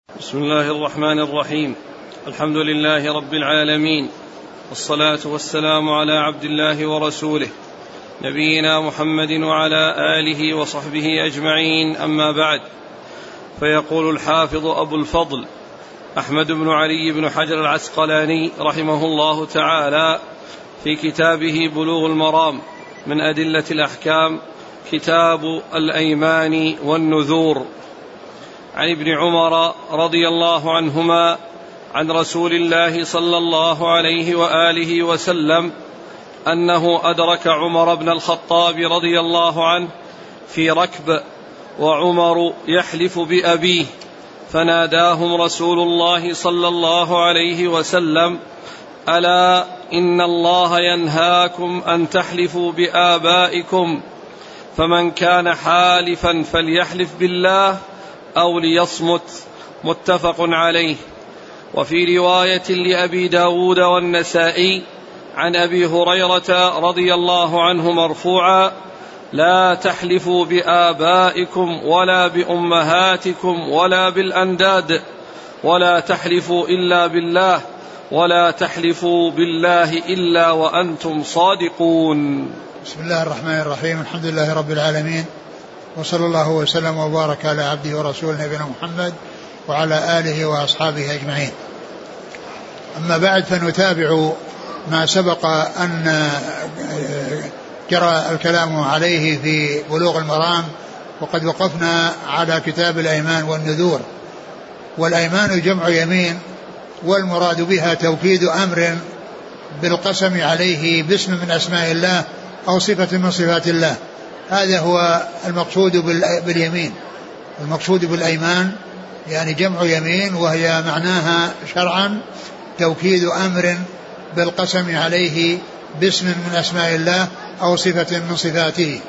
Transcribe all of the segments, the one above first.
بسم الله الرحمن الرحيم. الحمد لله رب العالمين، والصلاة والسلام على عبد الله ورسوله نبينا محمد وعلى آله وصحبه أجمعين، أما بعد. فيقول الحافظ أبو الفضل أحمد بن علي بن حجر العسقلاني رحمه الله تعالى في كتابه بلوغ المرام من أدلة الأحكام، كتاب الأيمان والنذور، عن ابن عمر رضي الله عنهما عن رسول الله صلى الله عليه وآله وسلم أنه أدرك عمر بن الخطاب رضي الله عنه في ركب وعمر يحلف بأبيه، فناداهم رسول الله صلى الله عليه وسلم: ألا إن الله ينهاكم أن تحلفوا بآبائكم، فمن كان حالفا فليحلف بالله أو ليصمت. متفق عليه. وفي رواية لأبي داود والنسائي عن أبي هريرة رضي الله عنه مرفوعا: لا تحلفوا بآبائكم ولا بأمهاتكم ولا بالأنداد، ولا تحلفوا إلا بالله، ولا تحلفوا بالله إلا وأنتم صادقون. بسم الله الرحمن الرحيم. الحمد لله رب العالمين، وصلى الله وسلم وبارك على عبده ورسوله نبينا محمد وعلى آله وأصحابه أجمعين. أما بعد، فنتابع ما سبق أن جرى الكلام عليه في بلوغ المرام، وقد وقفنا على كتاب الأيمان والنذور. والأيمان جمع يمين، والمراد بها توكيد أمر بالقسم عليه باسم من أسماء الله أو صفة من صفات الله. هذا هو المقصود باليمين. المقصود بالأيمان يعني جمع يمين، وهي معناها شرعا توكيد أمر بالقسم عليه باسم من أسماء الله أو صفة من صفاته.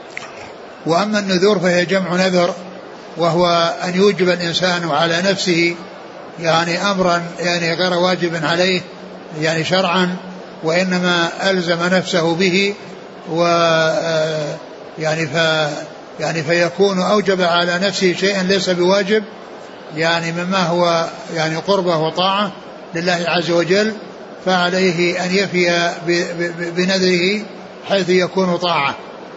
وأما النذور فهي جمع نذر، وهو أن يوجب الإنسان على نفسه يعني أمرا يعني غير واجب عليه يعني شرعا، وإنما ألزم نفسه به، يعني فيكون أوجب على نفسه شيئا ليس بواجب، يعني مما هو يعني قربة وطاعة لله عز وجل، فعليه أن يفي بنذره حيث يكون طاعة.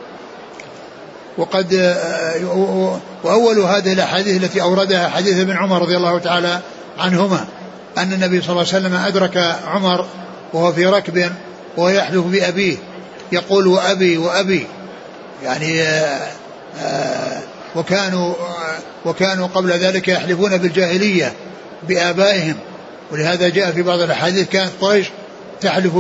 وأول هذه الأحاديث التي أوردها حديث ابن عمر رضي الله تعالى عنهما أن النبي صلى الله عليه وسلم أدرك عمر وهو في ركب ويحلف بأبيه، يقول وأبي وأبي، يعني وكانوا قبل ذلك يحلفون بالجاهلية بآبائهم، ولهذا جاء في بعض الأحاديث كانت قريش تحلف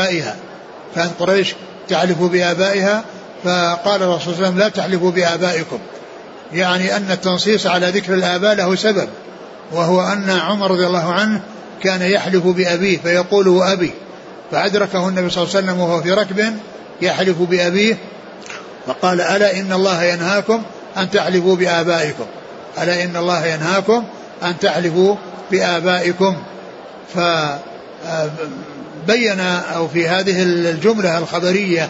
بآبائها، فقال الرسول صلى الله عليه وسلم: لا تحلفوا بآبائكم، يعني أن التنصيص على ذكر الآباء له سبب، وهو أن عمر رضي الله عنه كان يحلف بأبيه فيقول وأبي، فأدركه النبي صلى الله عليه وسلم وهو في ركب يحلف بأبيه، فقال: ألا إن الله ينهاكم أن تحلفوا بآبائكم، ألا إن الله ينهاكم أن تحلفوا بآبائكم. فبين أو في هذه الجملة الخبرية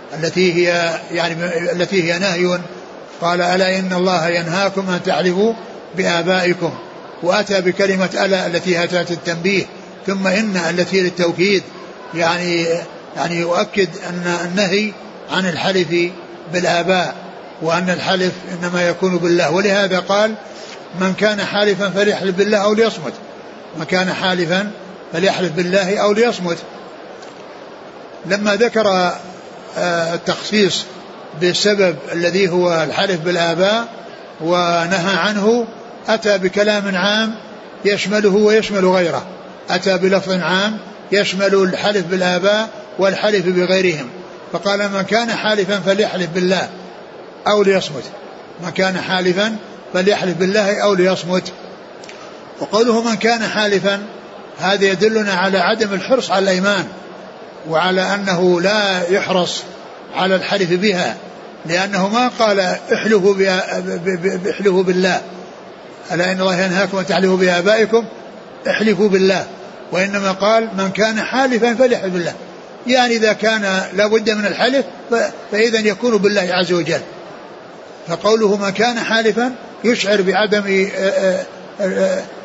التي هي نهي، قال: ألا إن الله ينهاكم أن تحلفوا بآبائكم، وأتى بكلمة ألا التي أتت التنبيه، ثم إن التي للتوكيد، يعني يؤكد أن النهي عن الحلف بالآباء، وأن الحلف إنما يكون بالله. ولهذا قال: من كان حالفا فليحلف بالله أو ليصمت، من كان حالفا فليحلف بالله أو ليصمت. لما ذكر التخصيص بالسبب الذي هو الحلف بالآباء ونهى عنه، أتى بكلام عام يشمله ويشمل غيره، أتى بلفظ عام يشمل الحلف بالآباء والحلف بغيرهم، فقال: من كان حالفا فليحلف بالله أو ليصمت، من كان حالفا فليحلف بالله أو ليصمت. وقوله من كان حالفا هذا يدلنا على عدم الحرص على الأيمان، وعلى أنه لا يحرص على الحلف بها، لأنه ما قال احلفوا بالله، ألا إن الله ينهاكم أن تحلفوا بآبائكم، احلفوا بالله، وإنما قال: من كان حالفا فليحلف بالله، يعني إذا كان لا بد من الحلف فإذا يكون بالله عز وجل. فقوله من كان حالفا يشعر بعدم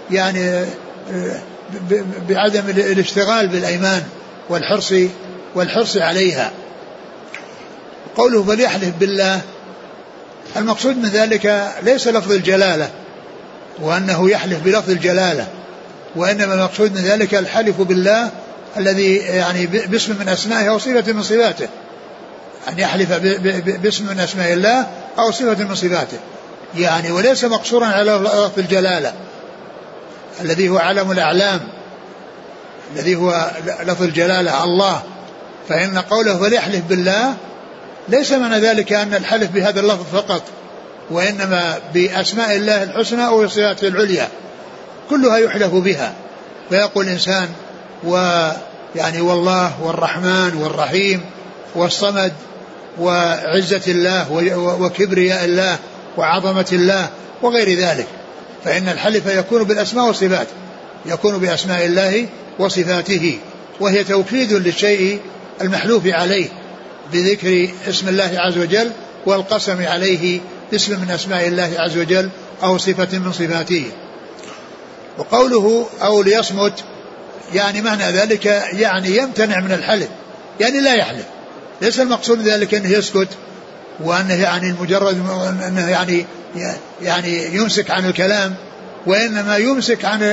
يعني بعدم الاشتغال بالأيمان والحرص عليها. قوله فليحلف بالله، المقصود من ذلك ليس لفظ الجلالة وأنه يحلف بلفظ الجلالة، وإنما المقصود من ذلك الحلف بالله الذي يعني باسم من أسمائه أو صفة من صفاته، أن يحلف باسم من أسماء الله أو صفة من صفاته يعني، وليس مقصورا على لفظ الجلالة الذي هو علم الأعلام، الذي هو لفظ الجلالة الله. فإن قوله فليحلف بالله ليس معنى ذلك أن الحلف بهذا اللفظ فقط، وإنما بأسماء الله الحسنى أو صفاته العليا كلها يحلف بها. فيقول الإنسان ويعني والله والرحمن والرحيم والصمد وعزة الله وكبرياء الله وعظمة الله وغير ذلك. فإن الحلف يكون بالأسماء والصفات، يكون بأسماء الله وصفاته، وهي توكيد للشيء المحلوف عليه بذكر اسم الله عز وجل والقسم عليه اسم من أسماء الله عز وجل أو صفة من صفاته. وقوله أو ليصمت يعني معنى ذلك يعني يمتنع من الحلف، يعني لا يحلف. ليس المقصود ذلك أنه يسكت وأنه يعني مجرد أنه يعني يمسك عن الكلام، وإنما يمسك عن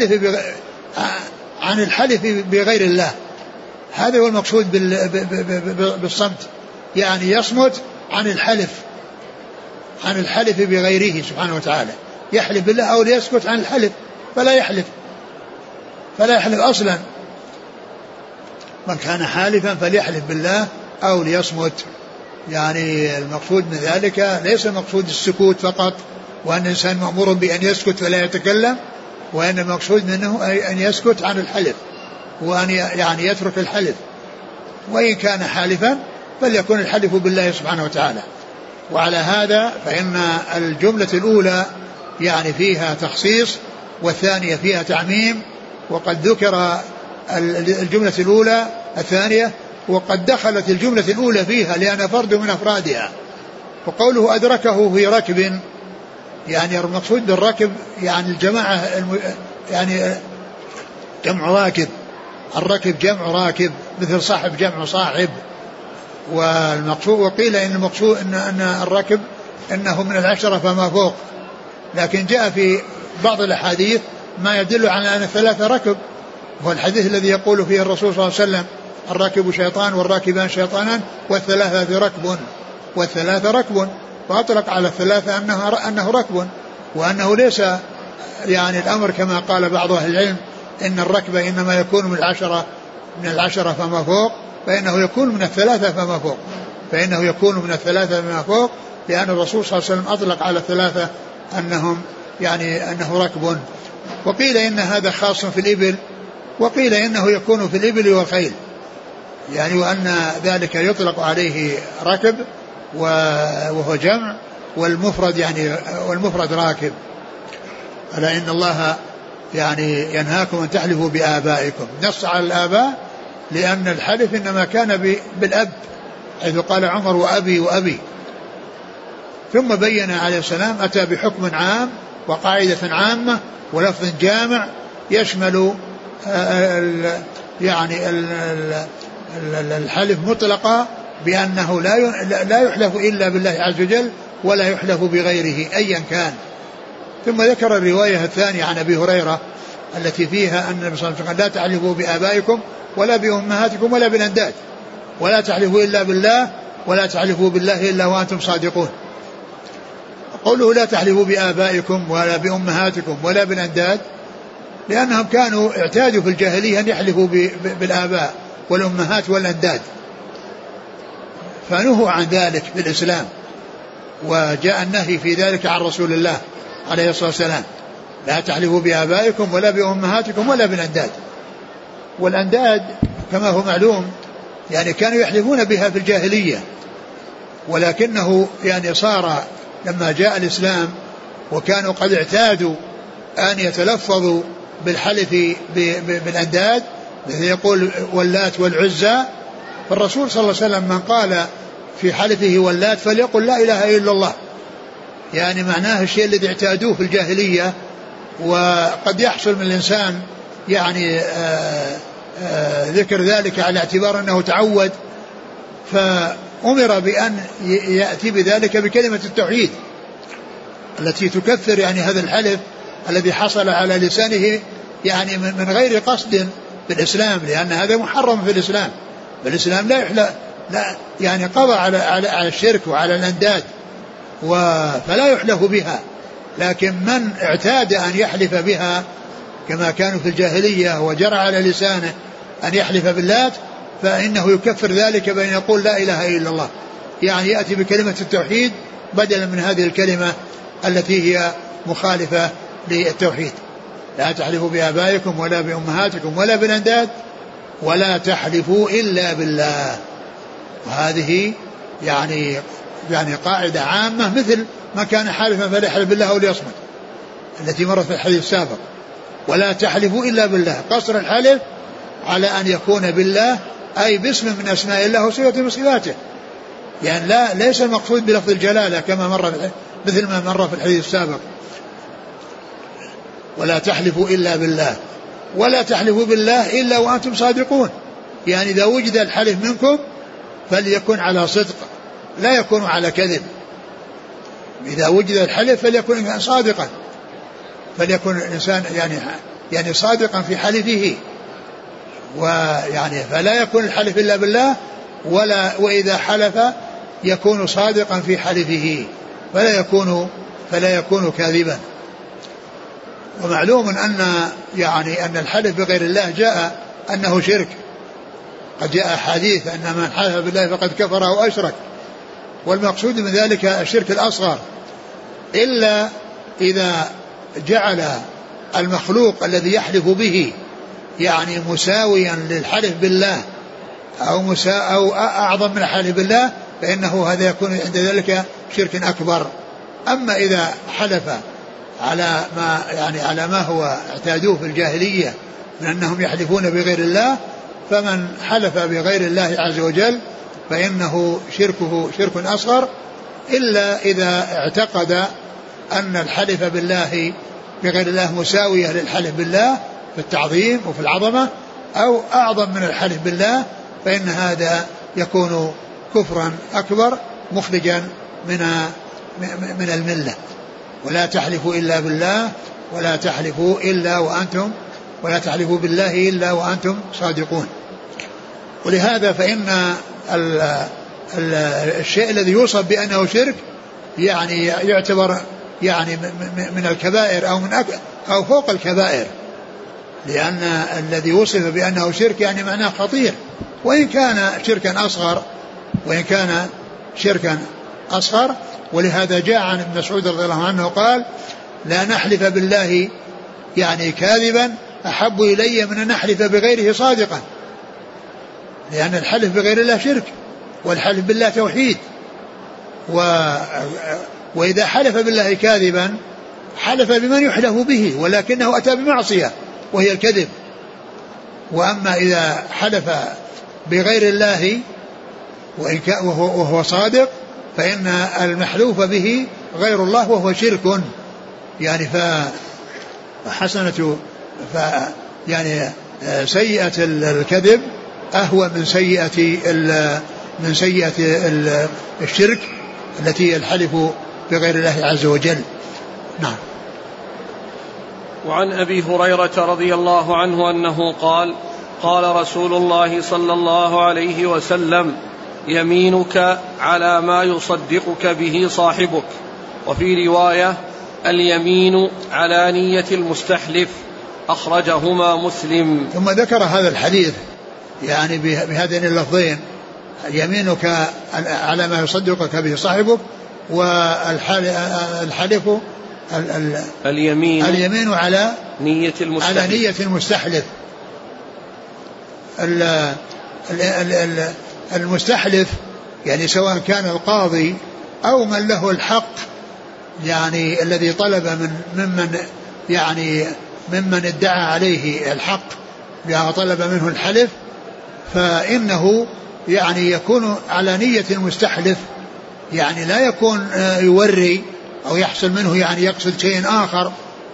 الحلف بغير الله. هذا هو المقصود بالصمت، يعني يصمت عن الحلف بغيره سبحانه وتعالى، يحلف بالله أو ليسكت عن الحلف فلا يحلف أصلا. من كان حالفا فليحلف بالله أو ليصمت. يعني المقصود من ذلك ليس مقصود السكوت فقط وأن الإنسان مأمور بأن يسكت فلا يتكلم، وأن المقصود منه أن يسكت عن الحلف وأن يعني يترك الحلف، وإن كان حالفا فليكن الحلف بالله سبحانه وتعالى. وعلى هذا فإن الجملة الأولى يعني فيها تخصيص والثانية فيها تعميم، وقد ذكر الجملة الأولى الثانية وقد دخلت الجملة الأولى فيها لأن فرد من أفرادها. وقوله أدركه في ركب يعني المقصود بالركب يعني الجماعة يعني جمع راكب، الركب جمع راكب مثل صاحب جمع صاحب. والمقصود وقيل إن المقصود أن الركب إنه من 10 فما فوق، لكن جاء في بعض الأحاديث ما يدل على أن 3 ركب، هو الحديث الذي يقول فيه الرسول صلى الله عليه وسلم الراكب شيطان والراكبان شيطانان والثلاثة ركب، فأطلق على 3 أنه ركب، وأنه ليس يعني الأمر كما قال بعض أهل العلم إن الركب إنما يكون من 10 فما فوق، فإنه يكون من 3 فما فوق، لأن الرسول صلى الله عليه وسلم أطلق على 3 أنهم يعني أنه ركب. وقيل إن هذا خاص في الإبل، وقيل إنه يكون في الإبل والخيل، يعني وأن ذلك يطلق عليه ركب وهو جمع، والمفرد يعني والمفرد راكب. ألا إن الله يعني ينهاكم أن تحلفوا بآبائكم، نص على الآباء لأن الحلف إنما كان بالأب، حيث قال عمر وأبي. ثم بين عليه السلام أتى بحكم عام وقاعدة عامة ولفظ جامع يشمل يعني الحلف مطلقا بأنه لا يحلف إلا بالله عز وجل ولا يحلف بغيره أيا كان. ثم ذكر الرواية الثانية عن أبي هريرة التي فيها أن النبي صلى الله عليه وسلم لا تحلفوا بآبائكم ولا بأمهاتكم ولا بالأنداد، ولا تحلفوا إلا بالله ولا تحلفوا بالله إلا وأنتم صادقون. قوله لا تحلفوا بآبائكم ولا بأمهاتكم ولا بالأنداد لأنهم كانوا اعتادوا في الجاهلية أن يحلفوا بالآباء والأمهات والأنداد، فنهوا عن ذلك في الإسلام، وجاء النهي في ذلك عن رسول الله عليه الصلاة والسلام لا تحلفوا بآبائكم ولا بأمهاتكم ولا بالأنداد. والأنداد كما هو معلوم يعني كانوا يحلفون بها في الجاهلية، ولكنه يعني صار لما جاء الإسلام وكانوا قد اعتادوا أن يتلفظوا بالحلف بالأنداد مثل يقول واللات والعزى، فالرسول صلى الله عليه وسلم من قال في حلفه واللات فليقل لا إله إلا الله، يعني معناه الشيء الذي اعتادوه في الجاهلية وقد يحصل من الإنسان يعني ذكر ذلك على اعتبار أنه تعود، فأمر بأن يأتي بذلك بكلمة التوحيد التي تكفر يعني هذا الحلف الذي حصل على لسانه يعني من غير قصد في الإسلام، لأن هذا محرم في الإسلام. فالإسلام لا يعني قضى على الشرك وعلى الأنداد فلا يحلف بها، لكن من اعتاد أن يحلف بها كما كانوا في الجاهلية وجرى على لسانه أن يحلف باللات فإنه يكفر ذلك بأن يقول لا إله إلا الله، يعني يأتي بكلمة التوحيد بدلا من هذه الكلمة التي هي مخالفة للتوحيد. لا تحلفوا بآبائكم ولا بأمهاتكم ولا بالأنداد ولا تحلفوا إلا بالله. وهذه يعني قاعدة عامة مثل ما كان حالفا فليحلف بالله أو ليصمت التي مرت في الحديث السابق. ولا تحلفوا إلا بالله، قصر الحلف على أن يكون بالله أي باسم من أسماء الله وصفة من صفاته، يعني ليس المقصود بلفظ الجلالة كما مثل ما مر في الحديث السابق. ولا تحلفوا إلا بالله، ولا تحلفوا بالله إلا وأنتم صادقون، يعني إذا وجد الحلف منكم فليكن على صدق لا يكون على كذب. إذا وجد الحلف فليكن صادقا، فليكن الإنسان يعني صادقا في حلفه، ويعني فلا يكون الحلف إلا بالله، وإذا حلف يكون صادقا في حلفه فلا يكون كاذبا. ومعلوم أن الحلف بغير الله جاء أنه شرك، قد جاء حديث أن من حلف بالله فقد كفر أو أشرك، والمقصود من ذلك الشرك الأصغر، إلا إذا جعل المخلوق الذي يحلف به يعني مساويا للحلف بالله أو أعظم من الحلف بالله، فإنه هذا يكون عند ذلك شرك أكبر. أما إذا حلف على ما هو اعتادوه في الجاهلية من أنهم يحلفون بغير الله، فمن حلف بغير الله عز وجل فإنه شركه شرك أصغر، إلا إذا اعتقد أن الحلف بالله بغير الله مساوية للحلف بالله في التعظيم وفي العظمة أو أعظم من الحلف بالله، فإن هذا يكون كفرا أكبر مخرجا من الملة. ولا تحلفوا إلا بالله ولا تحلفوا بالله إلا وأنتم صادقون. ولهذا فإن الشيء الذي يوصف بأنه شرك يعني يعتبر يعني من الكبائر أو فوق الكبائر، لأن الذي وصف بأنه شرك يعني معناه خطير، وإن كان شركا أصغر. ولهذا جاء عن ابن مسعود رضي الله عنه قال: لا نحلف بالله يعني كاذبا أحب إلي من أن نحلف بغيره صادقا، لأن الحلف بغير الله شرك والحلف بالله توحيد. وإذا حلف بالله كاذبا حلف بمن يحلف به ولكنه أتى بمعصية وهي الكذب. وأما إذا حلف بغير الله وهو صادق فإن المحلوف به غير الله وهو شرك، يعني فحسنة يعني سيئة الكذب أهوى من سيئة الشرك التي الحلف بغير الله عز وجل. نعم. وعن أبي هريرة رضي الله عنه أنه قال: قال رسول الله صلى الله عليه وسلم: يمينك على ما يصدقك به صاحبك. وفي رواية: اليمين على نية المستحلف. أخرجهما مسلم. ثم ذكر هذا الحديث يعني بهذين اللفظين: يمينك على ما يصدقك به صاحبك، والحلف اليمين على نية المستحلف. المستحلف يعني سواء كان القاضي أو من له الحق، يعني الذي طلب ممن ادعى عليه الحق طلب منه الحلف، فإنه يعني يكون على نية المستحلف، يعني لا يكون يوري أو يحصل منه يعني يقصد شيء آخر،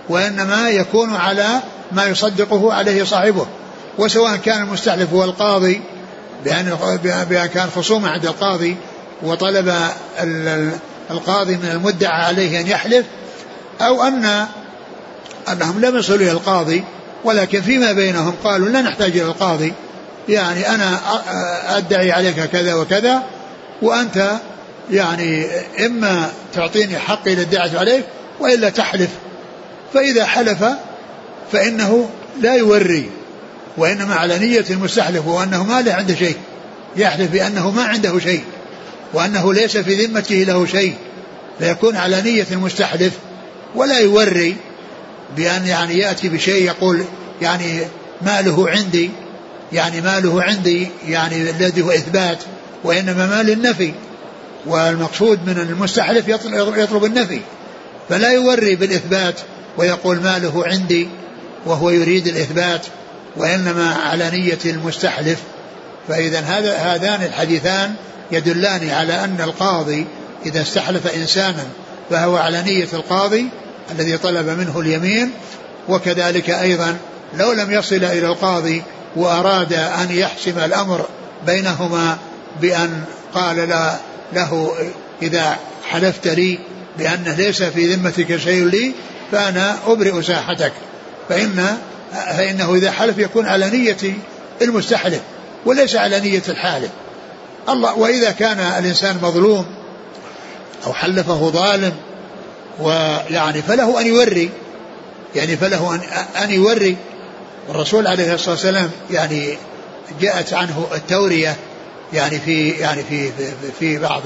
وإنما يكون على ما يصدقه عليه صاحبه. وسواء كان المستحلف هو القاضي بأن كان خصومة عند القاضي وطلب القاضي من المدعى عليه أن يحلف، أو أنهم لم يصلوا إلى القاضي ولكن فيما بينهم قالوا لا نحتاج إلى القاضي، يعني أنا أدعي عليك كذا وكذا وأنت يعني إما تعطيني حقي للدعوة عليك وإلا تحلف. فإذا حلف فإنه لا يوري، وإنما على نية المستحلف وأنه ما له عنده شيء، يحلف بأنه ما عنده شيء وأنه ليس في ذمته له شيء، فيكون على نية المستحلف ولا يوري بأن يعني يأتي بشيء يقول يعني ماله عندي، يعني ماله عندي يعني الذي هو إثبات، وإنما مال النفي، والمقصود من المستحلف يطلب النفي، فلا يوري بالإثبات ويقول ماله عندي وهو يريد الإثبات، وإنما على نية المستحلف. فإذا هذان الحديثان يدلان على أن القاضي إذا استحلف إنسانا فهو على نية القاضي الذي طلب منه اليمين، وكذلك أيضا لو لم يصل إلى القاضي وأراد أن يحسم الأمر بينهما بأن قال له إذا حلفت لي بأنه ليس في ذمتك شيء لي فأنا أبرئ ساحتك، فإنه إذا حلف يكون على نية المستحلف وليس على نية الحالف. وإذا كان الإنسان مظلوم أو حلفه ظالم ويعني فله أن يوري، يعني فله أن يوري. الرسول عليه الصلاة والسلام يعني جاءت عنه التورية يعني في بعض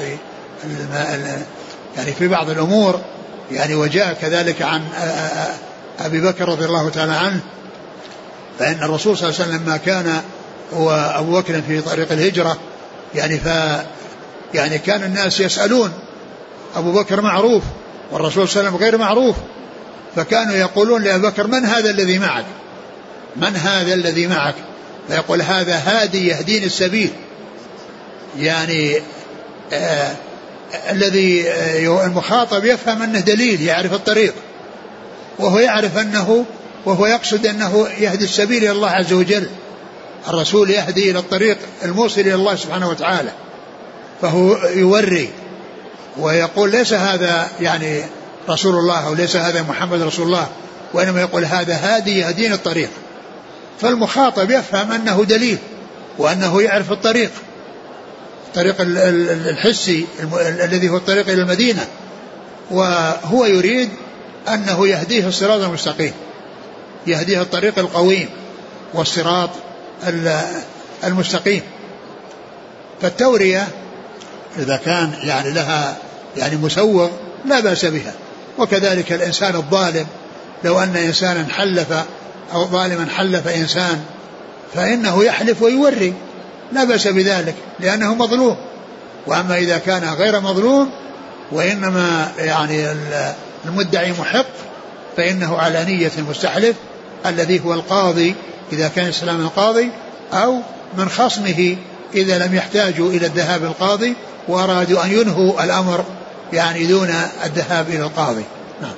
يعني في بعض الأمور يعني، وجاء كذلك عن أبي بكر رضي الله تعالى عنه، فإن الرسول صلى الله عليه وسلم لما كان وأبو بكر في طريق الهجرة يعني كان الناس يسألون، أبو بكر معروف والرسول صلى الله عليه وسلم غير معروف، فكانوا يقولون لأبي بكر من هذا الذي معك، من هذا الذي معك، فيقول هذا هادي يهدين السبيل، يعني الذي المخاطب يفهم أنه دليل يعرف الطريق، وهو يعرف أنه وهو يقصد أنه يهدي السبيل إلى الله عز وجل، الرسول يهدي إلى الطريق الموصل إلى الله سبحانه وتعالى، فهو يوري ويقول ليس هذا يعني رسول الله أو ليس هذا محمد رسول الله، وإنما يقول هذا هادي يهدين الطريق، فالمخاطب يفهم أنه دليل وأنه يعرف الطريق الحسي الذي هو الطريق إلى المدينة، وهو يريد أنه يهديه الصراط المستقيم، يهديه الطريق القويم والصراط المستقيم. فالتورية إذا كان يعني لها يعني مسوغ لا بأس بها. وكذلك الإنسان الظالم لو أن إنسانا حلف أو ظالما حلف إنسان فإنه يحلف ويوري لا بأس بذلك لأنه مظلوم. وأما إذا كان غير مظلوم وإنما يعني المدعي محق فإنه على نية المستحلف الذي هو القاضي إذا كان إسلام القاضي، أو من خصمه إذا لم يحتاجوا إلى الذهاب القاضي وأرادوا أن ينهوا الأمر يعني دون الذهاب إلى القاضي. نعم.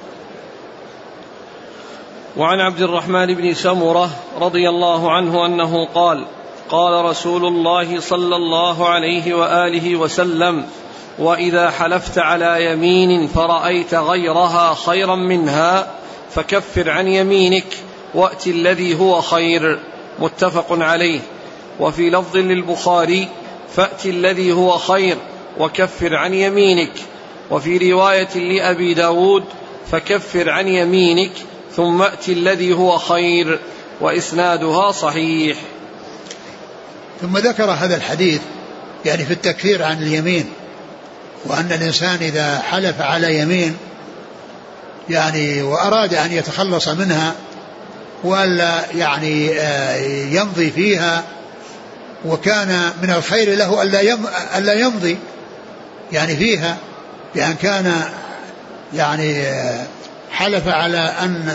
وعن عبد الرحمن بن سمرة رضي الله عنه أنه قال قال رسول الله صلى الله عليه وآله وسلم: وإذا حلفت على يمين فرأيت غيرها خيرا منها فكفر عن يمينك وأت الذي هو خير. متفق عليه. وفي لفظ للبخاري: فأت الذي هو خير وكفر عن يمينك. وفي رواية لأبي داود: فكفر عن يمينك ثم أت الذي هو خير. وإسنادها صحيح. ثم ذكر هذا الحديث يعني في التكفير عن اليمين، وأن الإنسان إذا حلف على يمين يعني وأراد أن يتخلص منها وألا يعني يمضي فيها، وكان من الخير له ألا يمضي يعني فيها، بأن كان يعني حلف على أن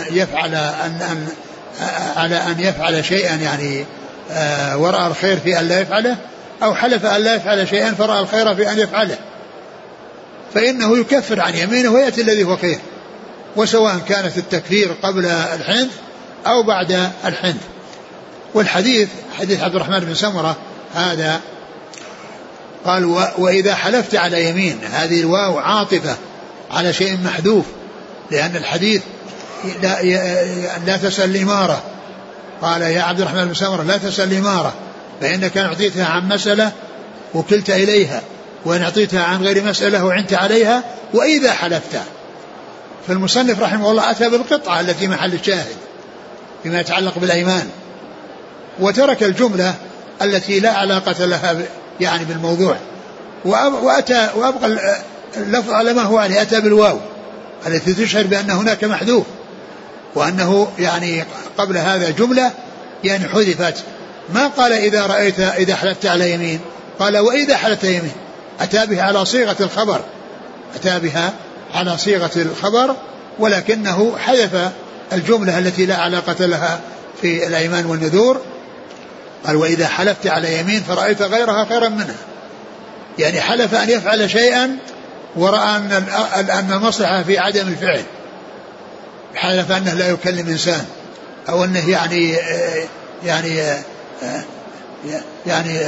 يفعل شيئا يعني ورأى الخير في أن لا يفعله، أو حلف أن لا يفعل شيئا فرأى الخير في أن يفعله، فإنه يكفر عن يمينه ويأتي الذي هو خير. وسواء كانت التكفير قبل الحنث أو بعد الحنث. والحديث حديث عبد الرحمن بن سمرة هذا قال وإذا حلفت على يمين، هذه الواو عاطفة على شيء محذوف، لأن الحديث لا تسأل الإمارة، قال يا عبد الرحمن بن سمرة لا تسأل الإمارة فإنك أعطيتها عن مسألة وكلت إليها، وإن أعطيتها عن غير مسألة وعنت عليها وإذا حلفت. فالمصنف رحمه الله أتى بالقطعة التي محل الشاهد فيما يتعلق بالأيمان، وترك الجملة التي لا علاقة لها يعني بالموضوع، وأبقى اللفظ على ما هو عليه، أتى بالواو التي تشعر بأن هناك محذوف، وأنه يعني قبل هذا جملة يعني حذفت. ما قال إذا حلفت على يمين، قال وإذا حلفت يمين، أتى بها على صيغة الخبر، أتى بها على صيغة الخبر، ولكنه حذف الجملة التي لا علاقة لها في الأيمان والنذور. قال وإذا حلفت على يمين فرأيت غيرها خيرا منها، يعني حلف أن يفعل شيئا ورأى أن المصلحة في عدم الفعل، حلف أنه لا يكلم إنسان، أو أنه يعني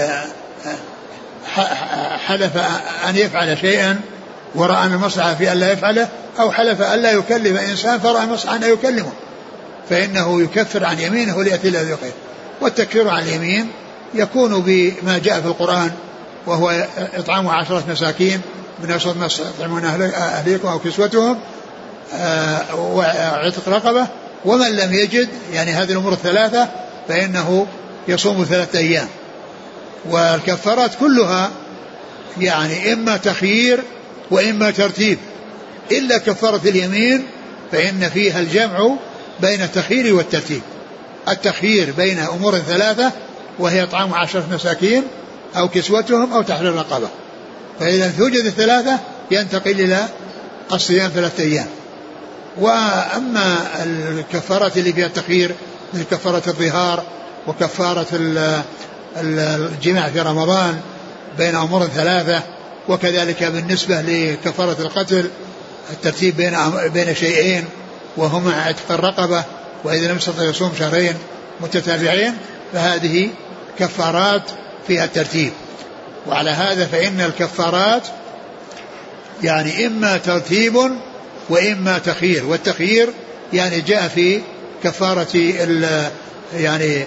حلف أن يفعل شيئا ورأى أن المصلحة في أن لا يفعله، أو حلف أن لا يكلم إنسان فرأى المصلحة أن يكلمه، فإنه يكفر عن يمينه ليأتي الذي خير. والتكفير عن اليمين يكون بما جاء في القرآن، وهو إطعام 10 مساكين من أوسط ما تطعمون أهليكم أو كسوتهم وعتق رقبة، ومن لم يجد يعني هذه الأمور الثلاثة فإنه يصوم 3 أيام. والكفارات كلها يعني إما تخيير وإما ترتيب، إلا كفارة اليمين فإن فيها الجمع بين التخيير والترتيب. التخيير بين أمور 3 وهي إطعام 10 مساكين أو كسوتهم أو تحرير رقبة، فإذا توجد 3 ينتقل إلى الصيام 3 أيام. وأما الكفارات اللي فيها التخيير مثل كفارة الظهار وكفارة الجماع في رمضان بين أمور 3، وكذلك بالنسبة لكفارة القتل الترتيب بين شيئين وهما عتق الرقبة، وإذا لم يستطع يصوم 2 شهرين متتابعين، فهذه كفارات فيها الترتيب. وعلى هذا فإن الكفارات يعني إما ترتيب وإما تخيير، والتخيير يعني جاء في كفارة يعني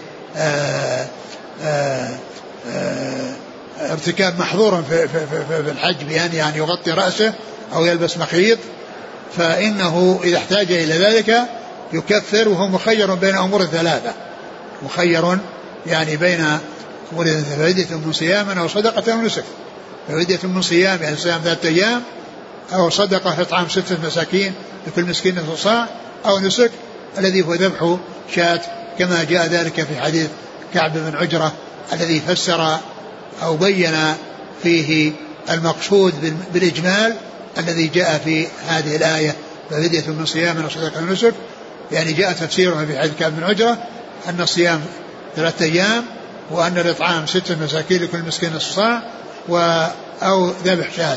ارتكاب محظور في الحج بأن يعني يغطي رأسه أو يلبس مخيط، فإنه إذا احتاج إلى ذلك يكفر، وهو مخير بين أمور 3، مخير يعني بين أمور 3، ففدية من صيام أو صدقة أو نسك. ففدية من صيام يعني صيام 3 أيام، أو صدقة إطعام 6 مساكين لكل مسكين نصف صاع، أو نسك الذي هو ذبح شاة، كما جاء ذلك في حديث كعب بن عجرة الذي فسر أو بين فيه المقصود بالإجمال الذي جاء في هذه الآية ففدية من صيام أو صدقة أو نسك، يعني جاء تفسيرها في حديث كعب بن عجرة أن الصيام 3 أيام، وأن الإطعام 6 مساكين لكل مسكين نصف صاع، أو ذبح شاة.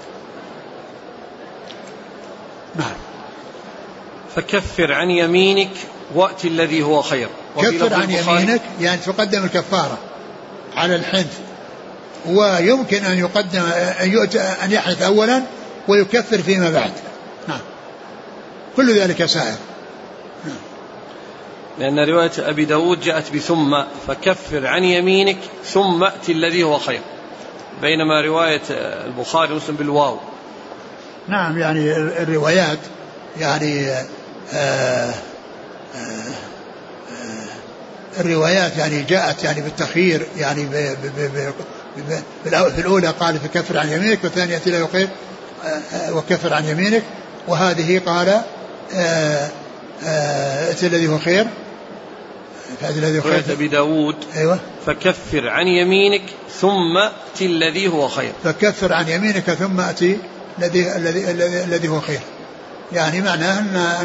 نعم. فكفر عن يمينك وأتي الذي هو خير. كفر عن يمينك يعني تقدم الكفارة على الحنث، ويمكن أن يقدم أن يحنث أولا ويكفر فيما بعد. نعم. كل ذلك سائر. نعم. لأن رواية أبي داود جاءت بثم، فكفر عن يمينك ثم أتي الذي هو خير، بينما رواية البخاري ومسلم بالواو. نعم، يعني الروايات يعني الروايات يعني جاءت يعني بالتخيير، يعني في الأولى قال فكفر عن يمينك، والثانية أتي الذي هو خير وكفر عن يمينك، وهذه قال أتي الذي هو خير. رواية أبي داود أيوة. فكفر عن يمينك ثم أتي الذي هو خير، فكفر عن يمينك ثم أتي الذي هو خير، يعني معناه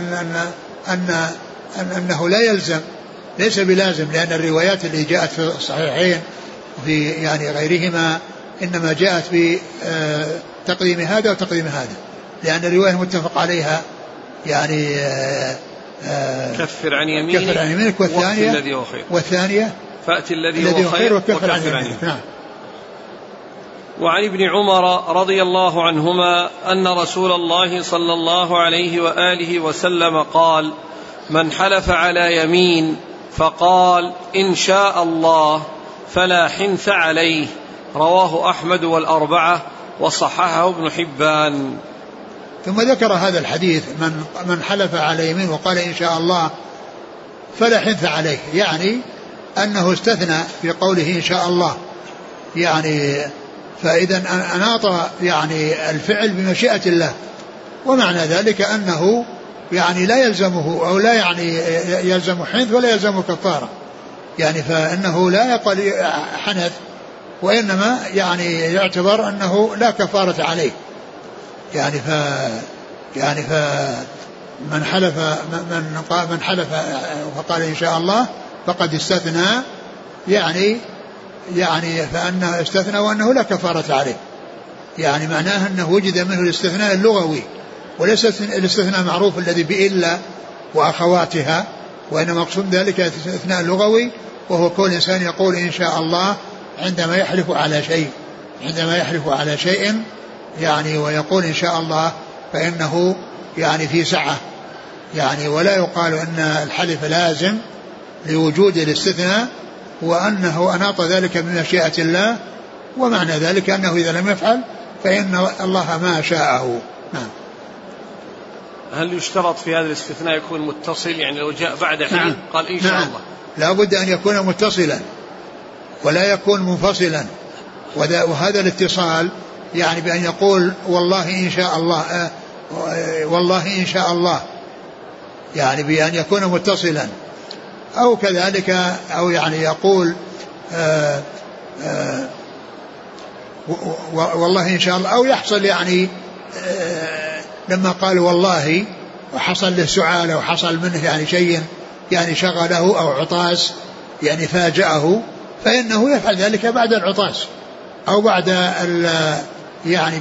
أنه لا يلزم، ليس بلازم، لأن الروايات اللي جاءت في الصحيحين وفي يعني غيرهما إنما جاءت بتقديم هذا وتقديم هذا، لأن الرواية المتفق عليها يعني كفر عن يمينك والثانية فأتي الذي هو خير وكفر عن يمينك. نعم. وعن ابن عمر رضي الله عنهما أن رسول الله صلى الله عليه وآله وسلم قال: من حلف على يمين فقال إن شاء الله فلا حنث عليه. رواه أحمد والأربعة وصححه ابن حبان. ثم ذكر هذا الحديث: من حلف على يمين وقال إن شاء الله فلا حنث عليه، يعني أنه استثنى في قوله إن شاء الله، يعني فإذا أناط يعني الفعل بمشيئة الله، ومعنى ذلك أنه يعني لا يلزمه أو لا يعني يلزم حنث ولا يلزم كفارة، يعني فإنه لا يقل حنث، وإنما يعني يعتبر أنه لا كفارة عليه. يعني من حلف فقال إن شاء الله فقد استثنى، يعني فأنه استثنى وأنه لا كفارة عليه، يعني معناه أنه وجد منه الاستثناء اللغوي، وليس الاستثناء معروف الذي بإلا وأخواتها، وإنما مقصود ذلك الاستثناء اللغوي، وهو كل إنسان يقول إن شاء الله عندما يحلف على شيء يعني ويقول إن شاء الله فإنه يعني في سعة، يعني ولا يقال أن الحلف لازم لوجود الاستثناء، وأنه أناط ذلك بمشيئة الله، ومعنى ذلك أنه إذا لم يفعل فإن الله ما شاءه. نعم. هل يشترط في هذا الاستثناء يكون متصل، يعني لو جاء بعد حين قال إن شاء الله؟ لا بد أن يكون متصلا ولا يكون منفصلا، وهذا الاتصال يعني بأن يقول والله إن شاء الله، والله إن شاء الله، يعني بأن يكون متصلا، أو كذلك أو يعني يقول والله إن شاء الله، أو يحصل يعني لما قال والله وحصل له سعال أو حصل منه يعني شيء يعني شغله أو عطاس يعني فاجأه، فإنه يفعل ذلك بعد العطاس أو بعد يعني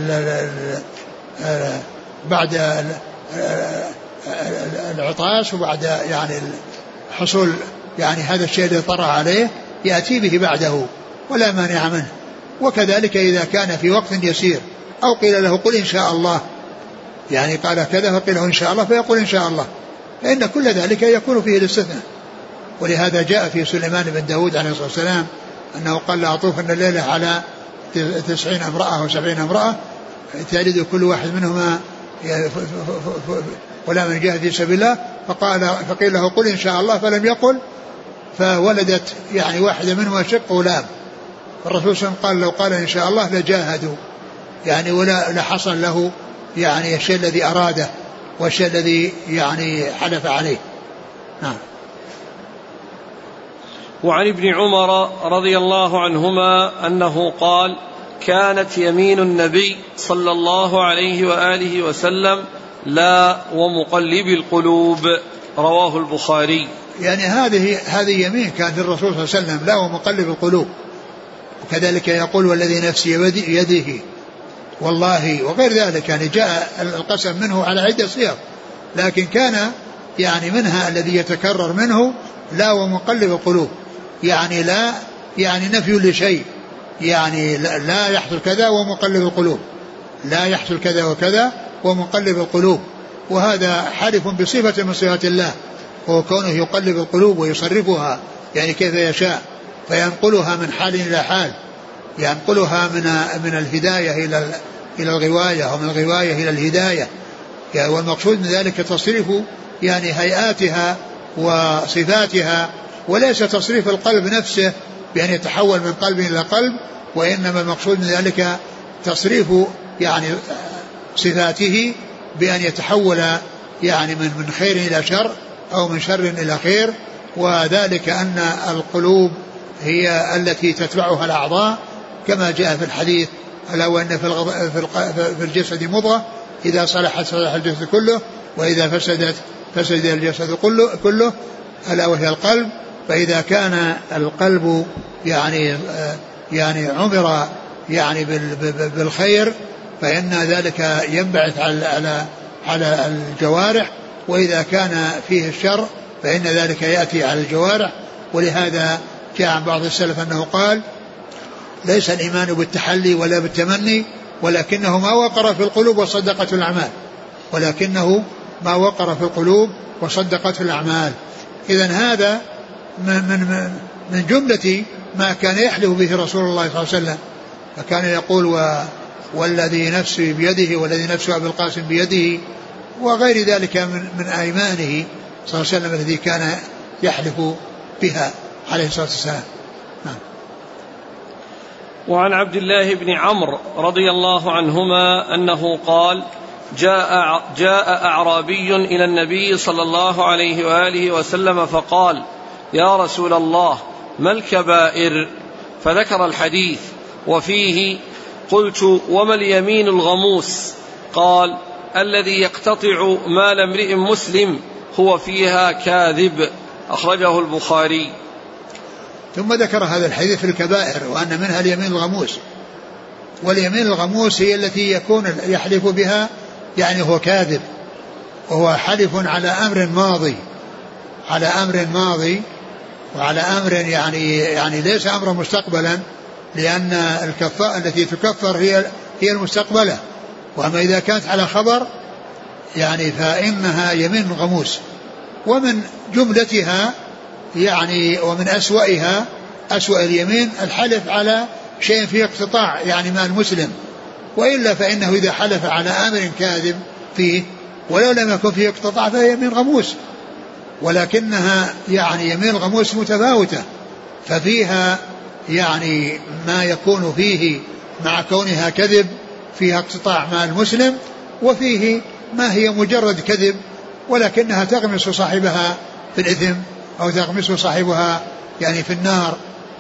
بعد العطاس، وبعد يعني حصول يعني هذا الشيء الذي طرأ عليه يأتي به بعده ولا مانع منه. وكذلك إذا كان في وقت يسير أو قيل له قل إن شاء الله، يعني قال كذا فقيل له إن شاء الله فيقول إن شاء الله، فإن كل ذلك يكون فيه الاستثناء. ولهذا جاء في سليمان بن داود عليه الصلاة والسلام أنه قال لأطوفن الليلة على 90 امرأة أو 70 امرأة تلد كل واحد منهما ولا من جهة في سبيل الله، فقيل له قل إن شاء الله فلم يقل، فولدت يعني واحدة منهما شق غلام، الرسول صلى الله عليه وسلم قال لو قال إن شاء الله لجاهدوا، يعني ولا لحصل له يعني الشيء الذي أراده والشيء الذي يعني حلف عليه. نعم. وعن ابن عمر رضي الله عنهما أنه قال: كانت يمين النبي صلى الله عليه وآله وسلم لا ومقلب القلوب. رواه البخاري. يعني هذه يمين كانت الرسول صلى الله عليه وسلم لا ومقلب القلوب، وكذلك يقول والذي نفسي بيده والله، وغير ذلك، يعني جاء القسم منه على عدة صيغ، لكن كان يعني منها الذي يتكرر منه لا ومقلب القلوب، يعني لا يعني نفي لشيء، يعني لا يحصل كذا ومقلب القلوب، لا يحصل كذا وكذا ومقلب القلوب، وهذا حالف بصفة من صفات الله، وهو كونه يقلب القلوب ويصرفها يعني كيف يشاء، فينقلها من حال إلى حال، ينقلها من الهداية إلى الغواية، ومن الغواية إلى الهداية، والمقصود من ذلك تصريف يعني هيئاتها وصفاتها، وليس تصريف القلب نفسه بأن يتحول من قلب إلى قلب، وإنما المقصود من ذلك تصريف يعني صفاته بأن يتحول يعني من خير إلى شر أو من شر إلى خير، وذلك أن القلوب هي التي تتبعها الأعضاء، كما جاء في الحديث ألا وأن في الجسد مضغة إذا صلحت صلح الجسد كله، وإذا فسدت فسد الجسد كله، ألا وهي القلب. فإذا كان القلب يعني عمر يعني بالخير، فإن ذلك ينبعث على الجوارح، وإذا كان فيه الشر فإن ذلك يأتي على الجوارح. ولهذا جاء عن بعض السلف أنه قال: ليس الإيمان بالتحلي ولا بالتمني، ولكنه ما وقر في القلوب وصدقت الأعمال، ولكنه ما وقر في القلوب وصدقت الأعمال. إذن هذا من جملة ما كان يحلف به رسول الله صلى الله عليه وسلم، فكان يقول: والذي نفسي بيده والذي نفس أبي القاسم بيده، وغير ذلك من أيمانه صلى الله عليه وسلم الذي كان يحلف بها عليه الصلاة والسلام. نعم. وعن عبد الله بن عمرو رضي الله عنهما أنه قال: جاء أعرابي إلى النبي صلى الله عليه وآله وسلم فقال: يا رسول الله، ما الكبائر؟ فذكر الحديث وفيه: قلت: وما اليمين الغموس؟ قال: الذي يقتطع مال امرئ مسلم هو فيها كاذب. أخرجه البخاري. ثم ذكر هذا الحديث في الكبائر، وأن منها اليمين الغموس. واليمين الغموس هي التي يكون يحلف بها يعني هو كاذب، وهو حلف على أمر ماضي، على أمر ماضي، وعلى أمر يعني ليس أمر مستقبلا، لأن الكفارة التي تكفر هي المستقبلة. وأما إذا كانت على خبر يعني فإنها يمين غموس. ومن جملتها يعني ومن أسوأها أسوأ اليمين الحلف على شيء فيه اقتطاع يعني مال المسلم، وإلا فإنه إذا حلف على أمر كاذب فيه ولو لم يكن فيه اقتطاع فهي يمين غموس. ولكنها يعني يمين غموس متفاوتة، ففيها يعني ما يكون فيه مع كونها كذب فيها اقتطاع مال المسلم، وفيه ما هي مجرد كذب ولكنها تغمس صاحبها في الإثم أو تغمس صاحبها يعني في النار.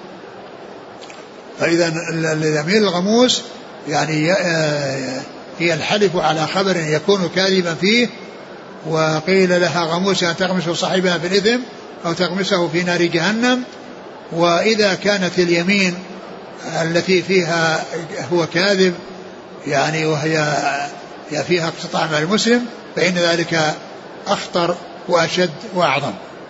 فإذا اليمين الغموس يعني هي الحلف على خبر يكون كاذبا فيه، وقيل لها غموس أن تغمس صاحبها في الإثم أو تغمسه في نار جهنم. وإذا كانت اليمين التي فيها هو كاذب يعني وهي فيها اقتطاع مال المسلم فإن ذلك أخطر وأشد وأعظم.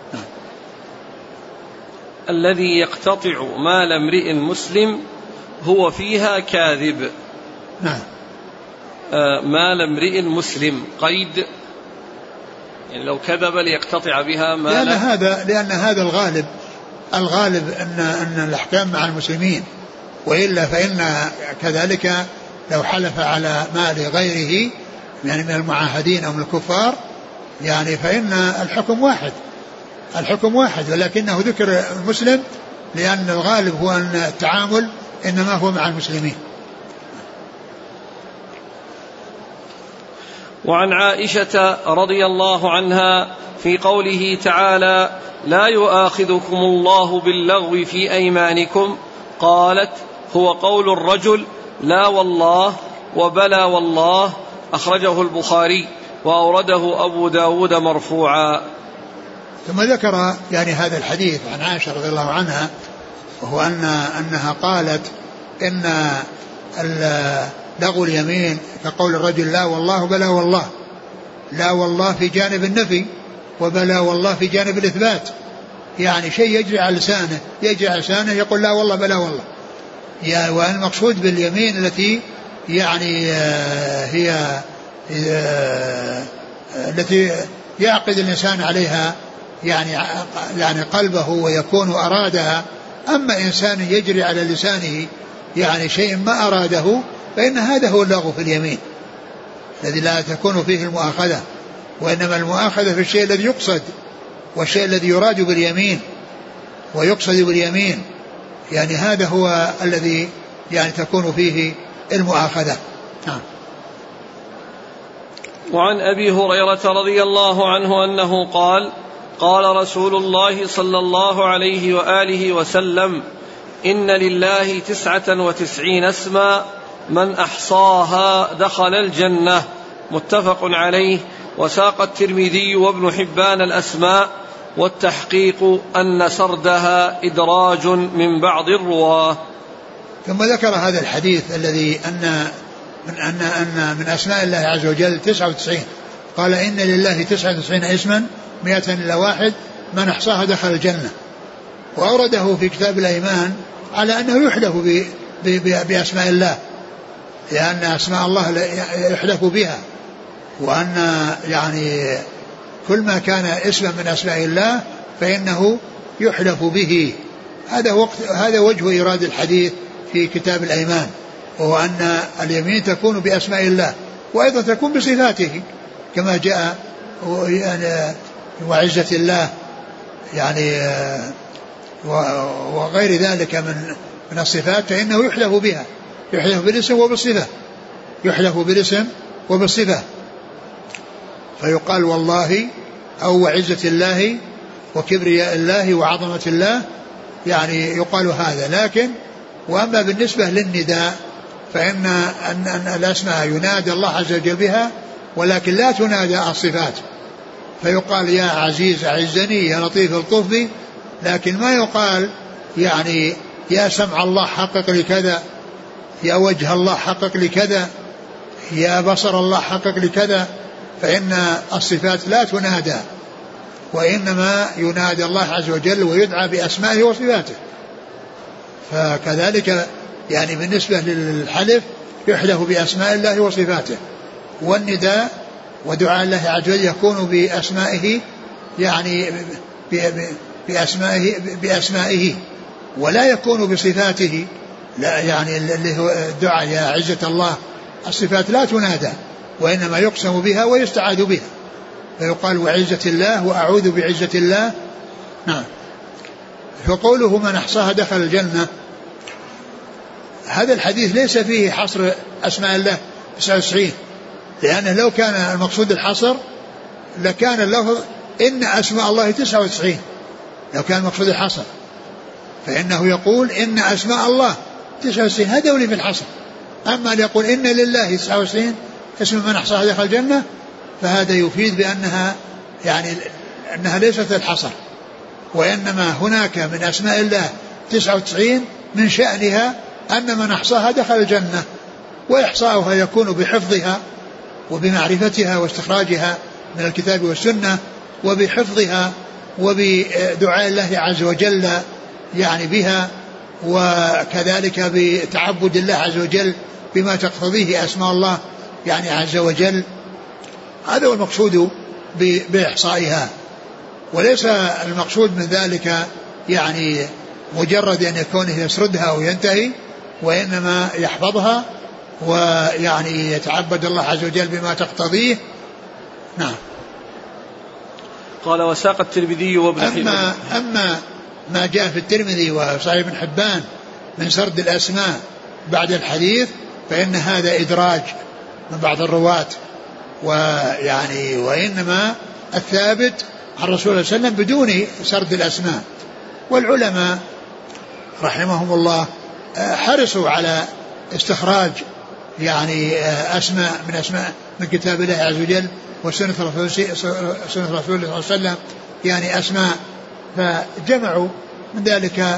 الذي يقتطع مال امرئ مسلم هو فيها كاذب. نعم. مال امرئ مسلم قيد، يعني لو كذب ليقتطع بها مال، لأن هذا الغالب أن الأحكام مع المسلمين، وإلا فإن كذلك لو حلف على مال غيره يعني من المعاهدين أو من الكفار يعني فإن الحكم واحد، ولكنه ذكر المسلم لأن الغالب هو أن التعامل إنما هو مع المسلمين. وعن عائشة رضي الله عنها في قوله تعالى: لا يؤاخذكم الله باللغو في أيمانكم، قالت: هو قول الرجل لا والله وبلا والله. أخرجه البخاري وأورده أبو داود مرفوعا. ثم ذكر يعني هذا الحديث عن عائشة رضي الله عنها، وهو أنها قالت إن لغو اليمين كقول الرجل لا والله وبلا والله. لا والله في جانب النفي، وبلا والله في جانب الإثبات، يعني شيء يجري على لسانه يقول لا والله بلا والله. والمقصود باليمين التي يعني هي التي يعقد الإنسان عليها يعني قلبه ويكون أرادها. أما إنسان يجري على لسانه يعني شيء ما أراده فإن هذا هو اللغو في اليمين الذي لا تكون فيه المؤاخذة، وإنما المؤاخذة في الشيء الذي يقصد والشيء الذي يراد باليمين ويقصد باليمين، يعني هذا هو الذي يعني تكون فيه المؤاخذة. وعن أبي هريرة رضي الله عنه أنه قال: قال رسول الله صلى الله عليه وآله وسلم: إن لله 99 اسما من أحصاها دخل الجنة. متفق عليه. وساق الترمذي وابن حبان الأسماء، والتحقيق أن سردها إدراج من بعض الرواه. ثم ذكر هذا الحديث الذي أن من أسماء الله عز وجل 99، قال إن لله 99 اسما 100 إلا واحد من أحصاها دخل الجنة. وأورده في كتاب الأيمان على أنه يحلف بأسماء الله، لأن أسماء الله يحلف بها، وأن يعني كل ما كان اسما من أسماء الله فإنه يحلف به. هذا وجه إيراد الحديث في كتاب الأيمان، وهو أن اليمين تكون بأسماء الله وأيضا تكون بصفاته كما جاء وعزة الله يعني وغير ذلك من الصفات، فإنه يحلف بها، يحلف بالاسم وبالصفة، يحلف بالاسم وبالصفة، فيقال والله أو وعزة الله وكبرياء الله وعظمة الله، يعني يقال هذا. لكن وأما بالنسبة للنداء فإن الأسماء ينادى الله عز وجل بها، ولكن لا تنادى الصفات، فيقال يا عزيز أعزني، يا لطيف الطف بي، لكن ما يقال يعني يا سمع الله حقق لكذا، يا وجه الله حقق لكذا، يا بصر الله حقق لكذا، فإن الصفات لا تنادى، وإنما ينادى الله عز وجل ويدعى بأسمائه وصفاته. فكذلك يعني بالنسبة للحلف يحلف بأسماء الله وصفاته، والنداء ودعاء الله عز وجل يكون بأسمائه، يعني بأسمائه ولا يكون بصفاته. لا يعني اللي هو الدعاء يا عزة الله، الصفات لا تنادى وإنما يقسم بها ويستعاذ بها، فيقال وعزة الله وأعوذ بعزة الله. نعم. فقوله من أحصاها دخل الجنة، هذا الحديث ليس فيه حصر أسماء الله 99، لأنه لو كان المقصود الحصر لكان اللفظ إن أسماء الله 99، لو كان المقصود الحصر فإنه يقول إن أسماء الله 99، هذا ولي في الحصر. أما يقول إن لله 99 اسم من أحصاها دخل الجنة، فهذا يفيد بأنها يعني أنها ليست الحصر، وإنما هناك من أسماء الله 99 من شأنها أن من أحصاها دخل الجنة، وإحصاؤها يكون بحفظها وبمعرفتها واستخراجها من الكتاب والسنة، وبحفظها وبدعاء الله عز وجل يعني بها، وكذلك بتعبد الله عز وجل بما تقتضيه أسماء الله يعني عز وجل. هذا هو المقصود بإحصائها، وليس المقصود من ذلك يعني مجرد أن يكونه يسردها وينتهي، وإنما يحفظها ويعني يتعبد الله عز وجل بما تقتضيه. نعم. قال وساق الترمذي وابن حبان. أما ما جاء في الترمذي وصحيح ابن حبان من سرد الأسماء بعد الحديث فإن هذا إدراج من بعض الرواة، ويعني وإنما الثابت عن الرسول صلى الله عليه وسلم بدون سرد الأسماء. والعلماء رحمهم الله حرصوا على استخراج يعني أسماء من كتاب الله عز وجل وسنة رسول الله صلى الله عليه وسلم، يعني أسماء، فجمعوا من ذلك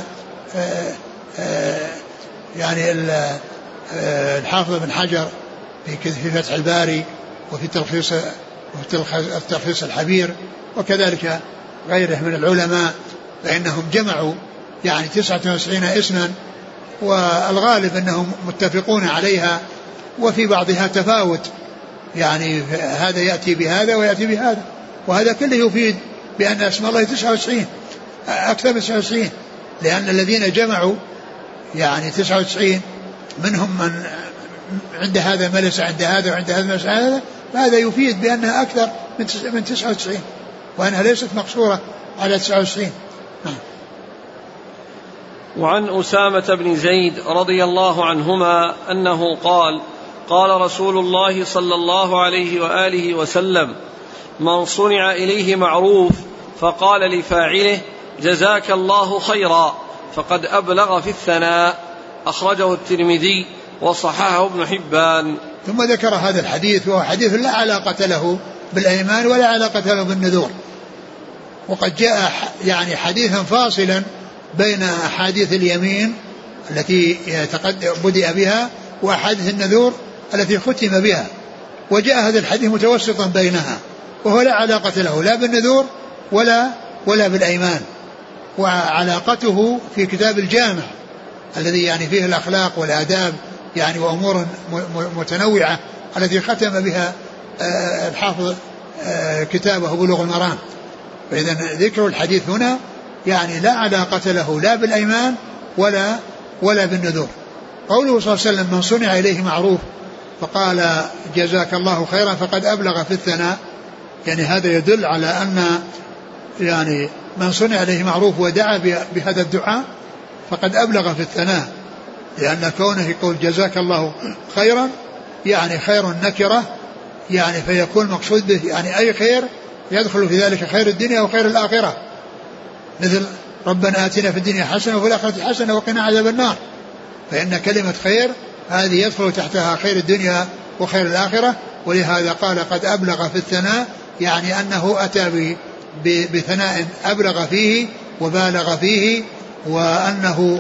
يعني الحافظ بن حجر في فتح الباري وفي التلخيص الحبير، وكذلك غيره من العلماء، فإنهم جمعوا يعني 99 اسما، والغالب أنهم متفقون عليها، وفي بعضها تفاوت، يعني هذا يأتي بهذا ويأتي بهذا، وهذا كله يفيد بأن أسماء الله 99 أكثر من 99، لأن الذين جمعوا يعني 99 منهم من عند هذا ما ليس عند هذا وعند هذا ما ليس عند هذا، فهذا يفيد بأنها أكثر من 99 وأنها ليست مقصورة على 99. وعن أسامة بن زيد رضي الله عنهما أنه قال قال رسول الله صلى الله عليه وآله وسلم من صنع إليه معروف فقال لفاعله جزاك الله خيرا فقد أبلغ في الثناء، أخرجه الترمذي وصححه ابن حبان. ثم ذكر هذا الحديث، وهو حديث لا علاقة له بالأيمان ولا علاقة له بالنذور، وقد جاء يعني حديثا فاصلا بين أحاديث اليمين التي بدأ بها وأحاديث النذور التي ختم بها، وجاء هذا الحديث متوسطا بينها، وهو لا علاقة له لا بالنذور ولا بالأيمان، وعلاقته في كتاب الجامع الذي يعني فيه الأخلاق والآداب يعني وأمور متنوعة التي ختم بها الحافظ كتابه بلوغ المرام. فإذا ذكر الحديث هنا يعني لا علاقة له لا بالأيمان ولا بالنذور. قوله صلى الله عليه وسلم من صنع إليه معروف فقال جزاك الله خيرا فقد أبلغ في الثناء، يعني هذا يدل على أن يعني من صنع إليه معروف ودعا بهذا الدعاء فقد أبلغ في الثناء، لأن كونه يقول جزاك الله خيرا يعني خير نكرة، يعني فيكون مقصود به يعني أي خير يدخل في ذلك خير الدنيا وخير الآخرة، مثل ربنا آتنا في الدنيا حسنة وفي الآخرة حسنة وقنا عذاب النار، فإن كلمة خير هذه يدخل تحتها خير الدنيا وخير الآخرة. ولهذا قال قد أبلغ في الثناء، يعني أنه أتى بثناء أبلغ فيه وبالغ فيه، وأنه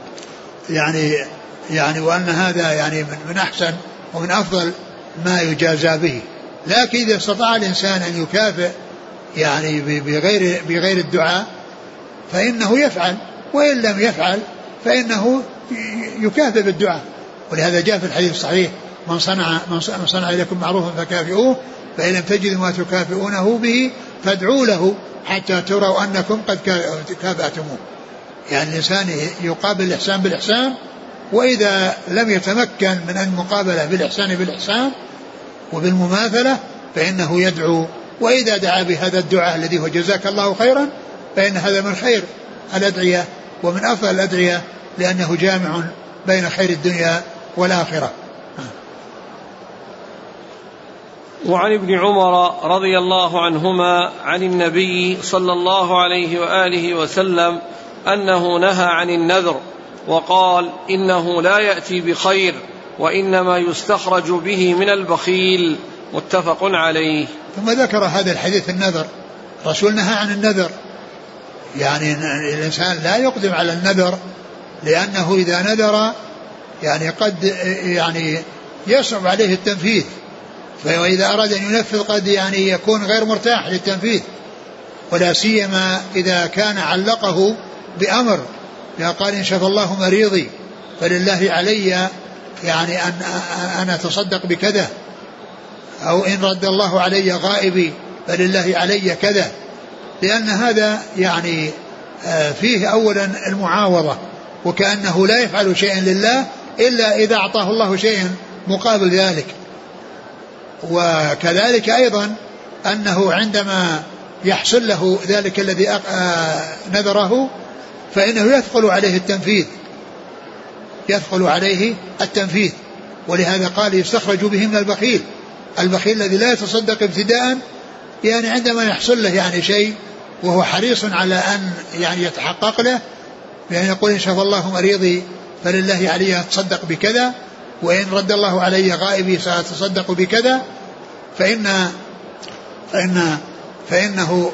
يعني وأن هذا يعني من أحسن ومن أفضل ما يجازى به. لكن إذا استطاع الإنسان أن يكافئ يعني بغير الدعاء فإنه يفعل، وإن لم يفعل فإنه يكافئ بالدعاء. ولهذا جاء في الحديث الصحيح من صنع إليكم معروفا فكافئوه فإن لم تجدوا ما تكافئونه به فادعوا له حتى تروا أنكم قد كافأتموه. يعني الإنسان يقابل الإحسان بالإحسان، وإذا لم يتمكن من المقابلة بالإحسان بالإحسان وبالمماثلة فإنه يدعو، وإذا دعا بهذا الدعاء الذي هو جزاك الله خيرا فإن هذا من خير الأدعية ومن أفضل الأدعية، لأنه جامع بين خير الدنيا والآخرة. وعن ابن عمر رضي الله عنهما عن النبي صلى الله عليه وآله وسلم أنه نهى عن النذر وقال إنه لا يأتي بخير وإنما يستخرج به من البخيل، متفق عليه. ثم ذكر هذا الحديث النذر، رسول نهى عن النذر، يعني الإنسان لا يقدم على النذر، لأنه إذا نذر يعني قد يعني يصعب عليه التنفيذ، وإذا أراد أن ينفذ قد يعني يكون غير مرتاح للتنفيذ، ولا سيما إذا كان علقه بأمر، قال إن شفى الله مريضي فلله علي يعني أن أتصدق بكذا، أو إن رد الله علي غائبي فلله علي كذا، لأن هذا يعني فيه أولا المعاوضة، وكأنه لا يفعل شيئا لله إلا إذا أعطاه الله شيئا مقابل ذلك. وكذلك أيضا أنه عندما يحصل له ذلك الذي نذره فإنه يثقل عليه التنفيذ، ولهذا قال يستخرج به من البخيل الذي لا يتصدق ابتداء، يعني عندما يحصل له يعني شيء وهو حريص على أن يعني يتحقق له، يعني يقول إن شفى الله مريضي فلله علي أتصدق بكذا، وإن رد الله علي غائبي سأتصدق بكذا، فإنه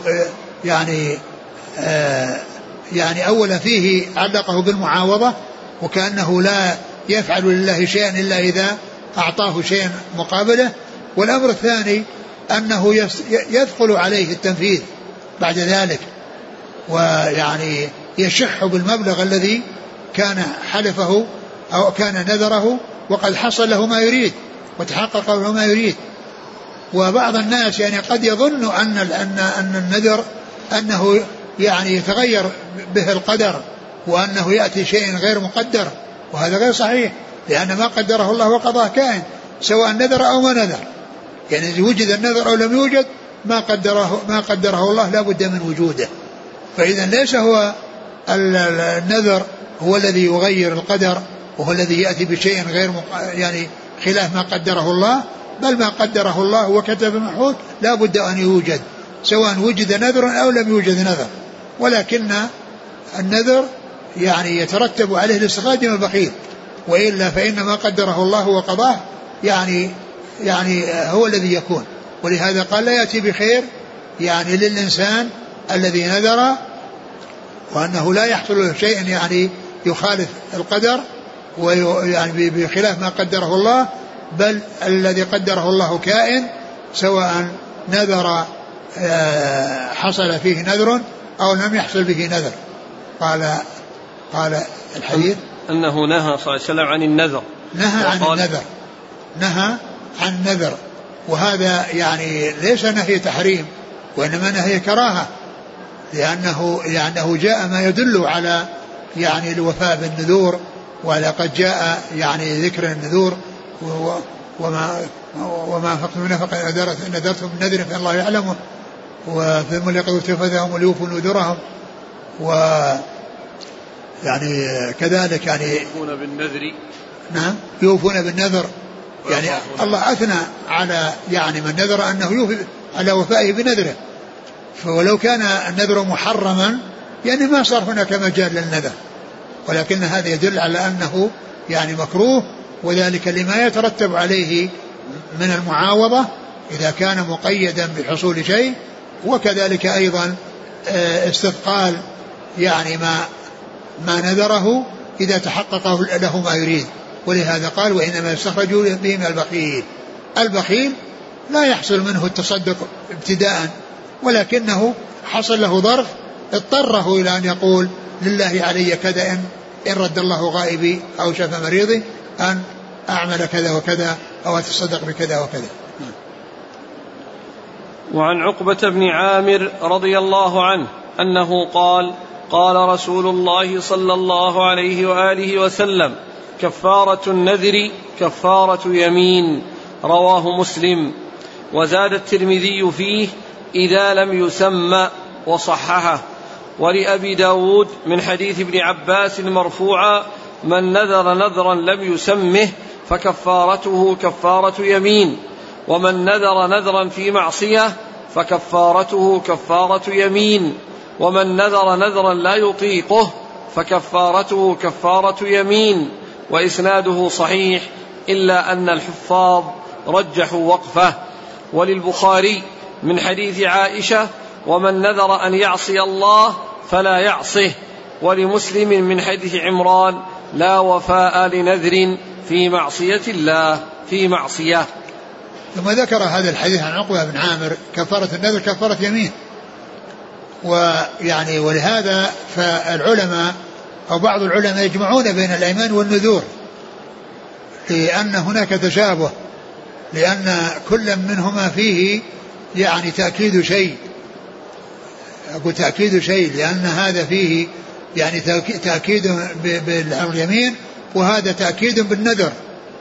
يعني أولا فيه علقه بالمعاوضة، وكأنه لا يفعل لله شيئا إلا إذا أعطاه شيئا مقابله. والأمر الثاني أنه يثقل عليه التنفيذ بعد ذلك، ويعني يشح بالمبلغ الذي كان حلفه أو كان نذره وقد حصل له ما يريد وتحقق له ما يريد. وبعض الناس يعني قد يظن أن النذر أنه يعني يتغير به القدر، وأنه يأتي شيء غير مقدر، وهذا غير صحيح، لأن ما قدره الله وقضاه كائن سواء نذر أو ما نذر، يعني إذا وجد النذر أو لم يوجد ما قدره الله لا بد من وجوده. فإذا ليس هو النذر هو الذي يغير القدر وهو الذي يأتي بشيء غير يعني خلاف ما قدره الله، بل ما قدره الله وكتب محفوظ لا بد أن يوجد سواء وجد نذر أو لم يوجد نذر. ولكن النذر يعني يترتب عليه الاستخراج من البخيل، وإلا فإن ما قدره الله وقضاه يعني هو الذي يكون. ولهذا قال لا يأتي بخير يعني للإنسان الذي نذر، وأنه لا يحصل له شيء يعني يخالف القدر ويعني بخلاف ما قدره الله، بل الذي قدره الله كائن، سواء نذر حصل فيه نذر أو لم يحصل به نذر. قال الحديث أنه نهى صلى الله عليه وسلم عن النذر، نهى عن النذر، وهذا يعني ليس نهي تحريم وإنما نهي كراهة، لأنه جاء ما يدل على يعني الوفاء بالنذور، ولقد جاء يعني ذكر النذور وما أنفقتم من نفقة نذرتم من نذر فإن الله يعلمه وثم ليقضوا تفثهم وليوفوا نذورهم. يعني كذلك يعني يوفون بالنذر، نعم يوفون بالنذر، يعني الله أثنى على يعني من نذر أنه يوفي على وفائه بنذره، فولو كان النذر محرما يعني ما صار هناك مجال للنذر، ولكن هذا يدل على أنه يعني مكروه، وذلك لما يترتب عليه من المعاوضة إذا كان مقيدا بحصول شيء، وكذلك أيضا استثقال يعني ما نذره إذا تحقق له ما يريد. ولهذا قال وإنما يستخرجوا به من البخيل لا يحصل منه التصدق ابتداء، ولكنه حصل له ظرف اضطره إلى أن يقول لله علي كذا إن رد الله غائبي أو شفى مريضي أن أعمل كذا وكذا أو أتصدق بكذا وكذا. وعن عقبة بن عامر رضي الله عنه أنه قال قال رسول الله صلى الله عليه وآله وسلم كفارة النذر كفارة يمين، رواه مسلم. وزاد الترمذي فيه إذا لم يسمى وصححه. ولأبي داود من حديث ابن عباس مرفوعا من نذر نذرا لم يسمه فكفارته كفارة يمين، ومن نذر نذرا في معصية فكفارته كفارة يمين، ومن نذر نذرا لا يطيقه فكفارته كفارة يمين. وإسناده صحيح إلا أن الحفاظ رجحوا وقفه. وللبخاري من حديث عائشة ومن نذر أن يعصي الله فلا يعصه. ولمسلم من حديث عمران لا وفاء لنذر في معصية الله في معصية. ثم ذكر هذا الحديث عن عقبة بن عامر كفارة النذر كفارة يمين. ويعني ولهذا فالعلماء أو بعض العلماء يجمعون بين الأيمان والنذور، لأن هناك تشابه، لأن كل منهما فيه يعني تأكيد شيء، أقول تأكيد شيء، لأن هذا فيه يعني تأكيد باليمين وهذا تأكيد بالنذر.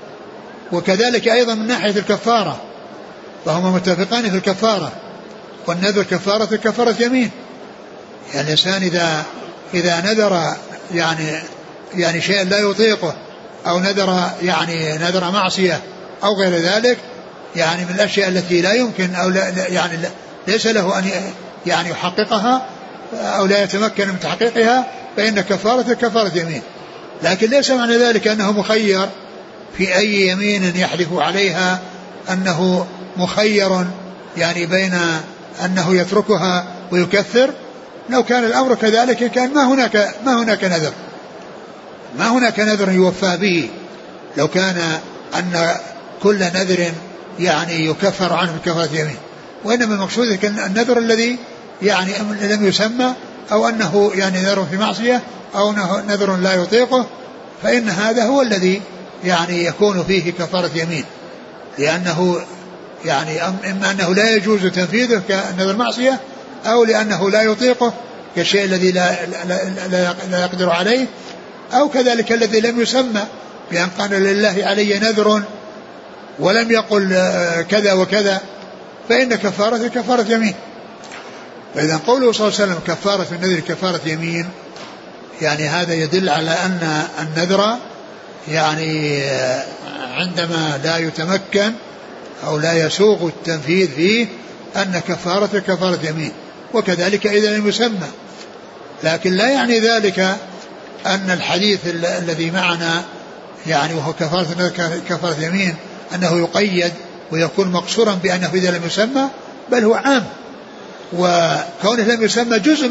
وكذلك أيضا من ناحية الكفارة فهما متفقان في الكفارة، والنذر كفارة يمين. يعني الإنسان إذا نذر يعني شيء لا يطيقه أو نذر معصية أو غير ذلك، يعني من الأشياء التي لا يمكن أو يعني ليس له أن يعني يحققها أو لا يتمكن من تحقيقها، فإن كفارة يمين. لكن ليس معنى ذلك أنه مخير في أي يمين يحلف عليها، أنه مخير يعني بين أنه يتركها ويكثر. لو كان الأمر كذلك كان ما هناك نذر يوفى به، لو كان أن كل نذر يعني يكفر عنه بكفارة يمين. وإنما المقصود النذر الذي يعني لم يسمى، أو أنه يعني نذر في معصية أو نذر لا يطيقه، فإن هذا هو الذي يعني يكون فيه كفارة يمين، لأنه يعني إما أنه لا يجوز تنفيذه كنذر معصية، أو لأنه لا يطيقه كالشيء الذي لا يقدر عليه، أو كذلك الذي لم يسمى بأن قال لله علي نذر ولم يقل كذا وكذا، فإن كفارة يمين. فإذا قوله صلى الله عليه وسلم كفارة النذر كفارة يمين، يعني هذا يدل على أن النذر يعني عندما لا يتمكن أو لا يسوغ التنفيذ فيه أن كفارة يمين، وكذلك إذا لم يسمى. لكن لا يعني ذلك أن الحديث الذي معنا يعني وهو كفارة يمين أنه يقيد ويكون مقصورا بأنه إذا لم يسمى، بل هو عام، وكونه لم يسمى جزء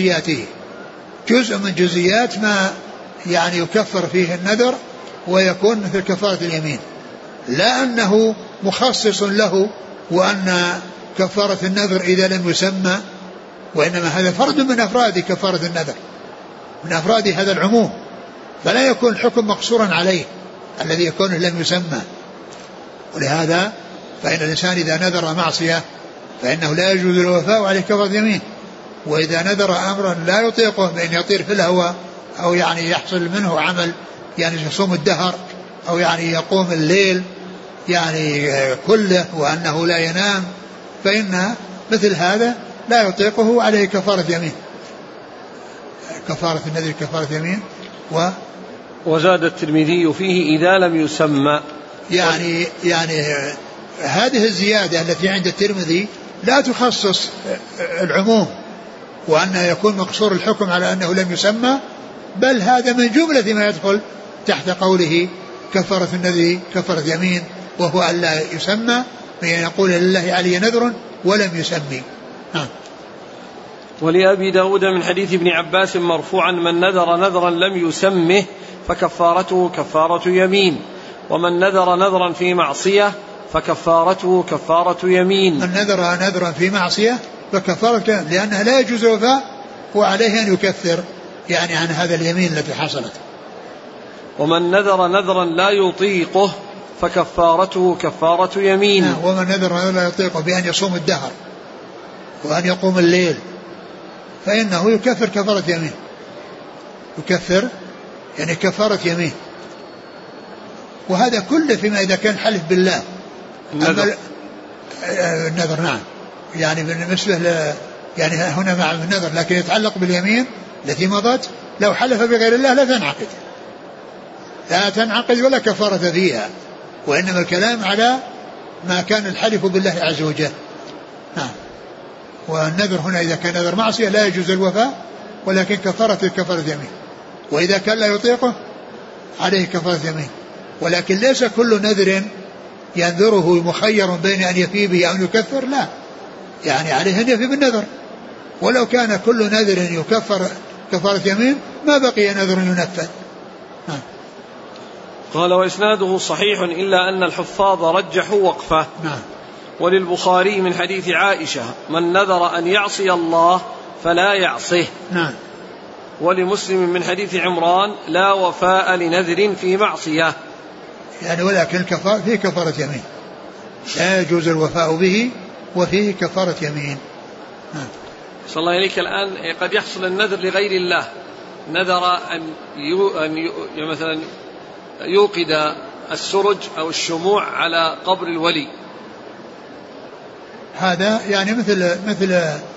من جزئيات ما يعني يكفر فيه النذر ويكون مثل كفارة اليمين. لا أنه مخصص له وأن كفارة النذر إذا لم يسمى، وإنما هذا فرد من أفراد كفارة النذر، من أفراد هذا العموم، فلا يكون الحكم مقصورا عليه الذي يكون لم يسمى. ولهذا فإن الإنسان إذا نذر معصية فإنه لا يجوز الوفاء عليه كفارة يمين، وإذا نذر أمرا لا يطيقه بأن يطير في الهواء أو يعني يحصل منه عمل يعني يصوم الدهر أو يعني يقوم الليل يعني كله وأنه لا ينام، فإن مثل هذا لا يطيقه عليه كفارة يمين، كفارة النذر كفارة يمين. وزاد الترمذي فيه إذا لم يسمى، يعني هذه الزيادة التي عند الترمذي لا تخصص العموم وأن يكون مقصور الحكم على أنه لم يسمى، بل هذا من جملة ما يدخل تحت قوله كفارة النذر كفارة يمين، وهو أن لا يسمى، بأن يقول لله علي نذر ولم يسمي. ولأبي داود من حديث ابن عباس مرفوعا من نذر نذرا لم يسمه فكفارته كفارة يمين، ومن نذر نذرا في معصية فكفارته كفارة يمين. من نذر نذرا في معصية فكفارة، لأنها لا يجوز الوفاء وعليه أن يكفر يعني عن هذا اليمين التي حصلت. ومن نذر نذرا لا يطيقه فكفارته كفارة يمين. ومن نذر نذرا لا يطيقه بأن يصوم الدهر وأن يقوم الليل فإنه يكفر كفارة يمين، يكفر يعني كفارة يمين. وهذا كله فيما إذا كان حلف بالله. النذر نعم، يعني بالنسبة يعني هنا مع النذر، لكن يتعلق باليمين التي مضت لو حلف بغير الله لا تنعقد ولا كفارة فيها، وإنما الكلام على ما كان الحلف بالله عز وجل. نعم. والنذر هنا إذا كان نذر معصية لا يجوز الوفاء، ولكن كفارة يمين، وإذا كان لا يطيقه عليه كفارة يمين. ولكن ليس كل نذر ينذره مخير بين أن يفي به أو يكفر، لا، يعني عليه أن يفي بالنذر، ولو كان كل نذر يكفر كفارة يمين ما بقي نذر ينفذ. قال وإسناده صحيح إلا أن الحفاظ رجحوا وقفه. نعم. وللبخاري من حديث عائشة من نذر أن يعصي الله فلا يعصيه. نعم. ولمسلم من حديث عمران لا وفاء لنذر في معصية، يعني ولكن فيه كفارة يمين، لا يجوز الوفاء به وفيه كفارة يمين. صلى الله عليك. الآن قد يحصل النذر لغير الله، نذر أن مثلا يوقد السرج أو الشموع على قبر الولي، هذا يعني مثل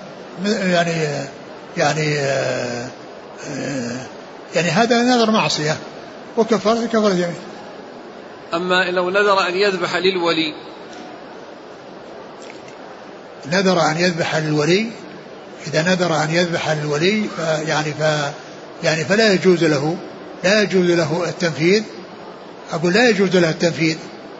يعني هذا نذر معصية وكفارة يمين. أما لو نذر أن يذبح للولي، نذر أن يذبح للولي، إذا نذر أن يذبح للولي يعني فلا يجوز له التنفيذ، أقول لا يجوز له التنفيذ.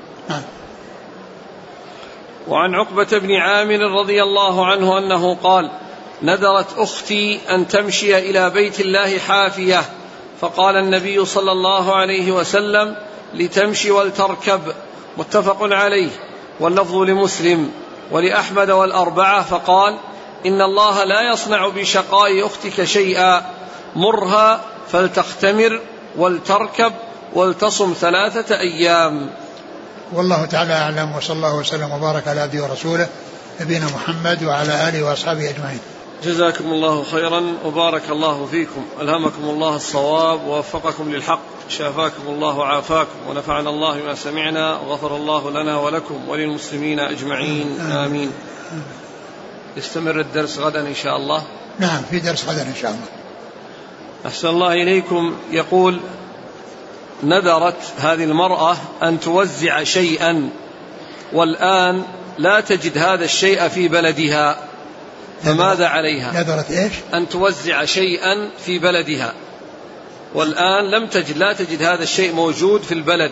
وعن عقبة بن عامر رضي الله عنه أنه قال نذرت أختي أن تمشي إلى بيت الله حافية، فقال النبي صلى الله عليه وسلم لتمشي ولتركب، متفق عليه، واللفظ لمسلم ولأحمد والأربعة، فقال إن الله لا يصنع بشقاء أختك شيئا، مرها فلتختمر ولتركب ولتصم 3 أيام. والله تعالى أعلم، وصلى الله وسلم وبارك على عبده ورسوله نبينا محمد وعلى آله وأصحابه أجمعين. جزاكم الله خيرا وبارك الله فيكم، ألهمكم الله الصواب ووفقكم للحق، شافاكم الله وعافاكم، ونفعنا الله بما سمعنا، وغفر الله لنا ولكم وللمسلمين أجمعين، آمين. يستمر الدرس غدا إن شاء الله. نعم، في درس غدا إن شاء الله. أحسن الله إليكم. يقول نذرت هذه المرأة أن توزع شيئا والآن لا تجد هذا الشيء في بلدها، فماذا عليها؟ نذرت إيش؟ أن توزع شيئا في بلدها والآن لا تجد هذا الشيء موجود في البلد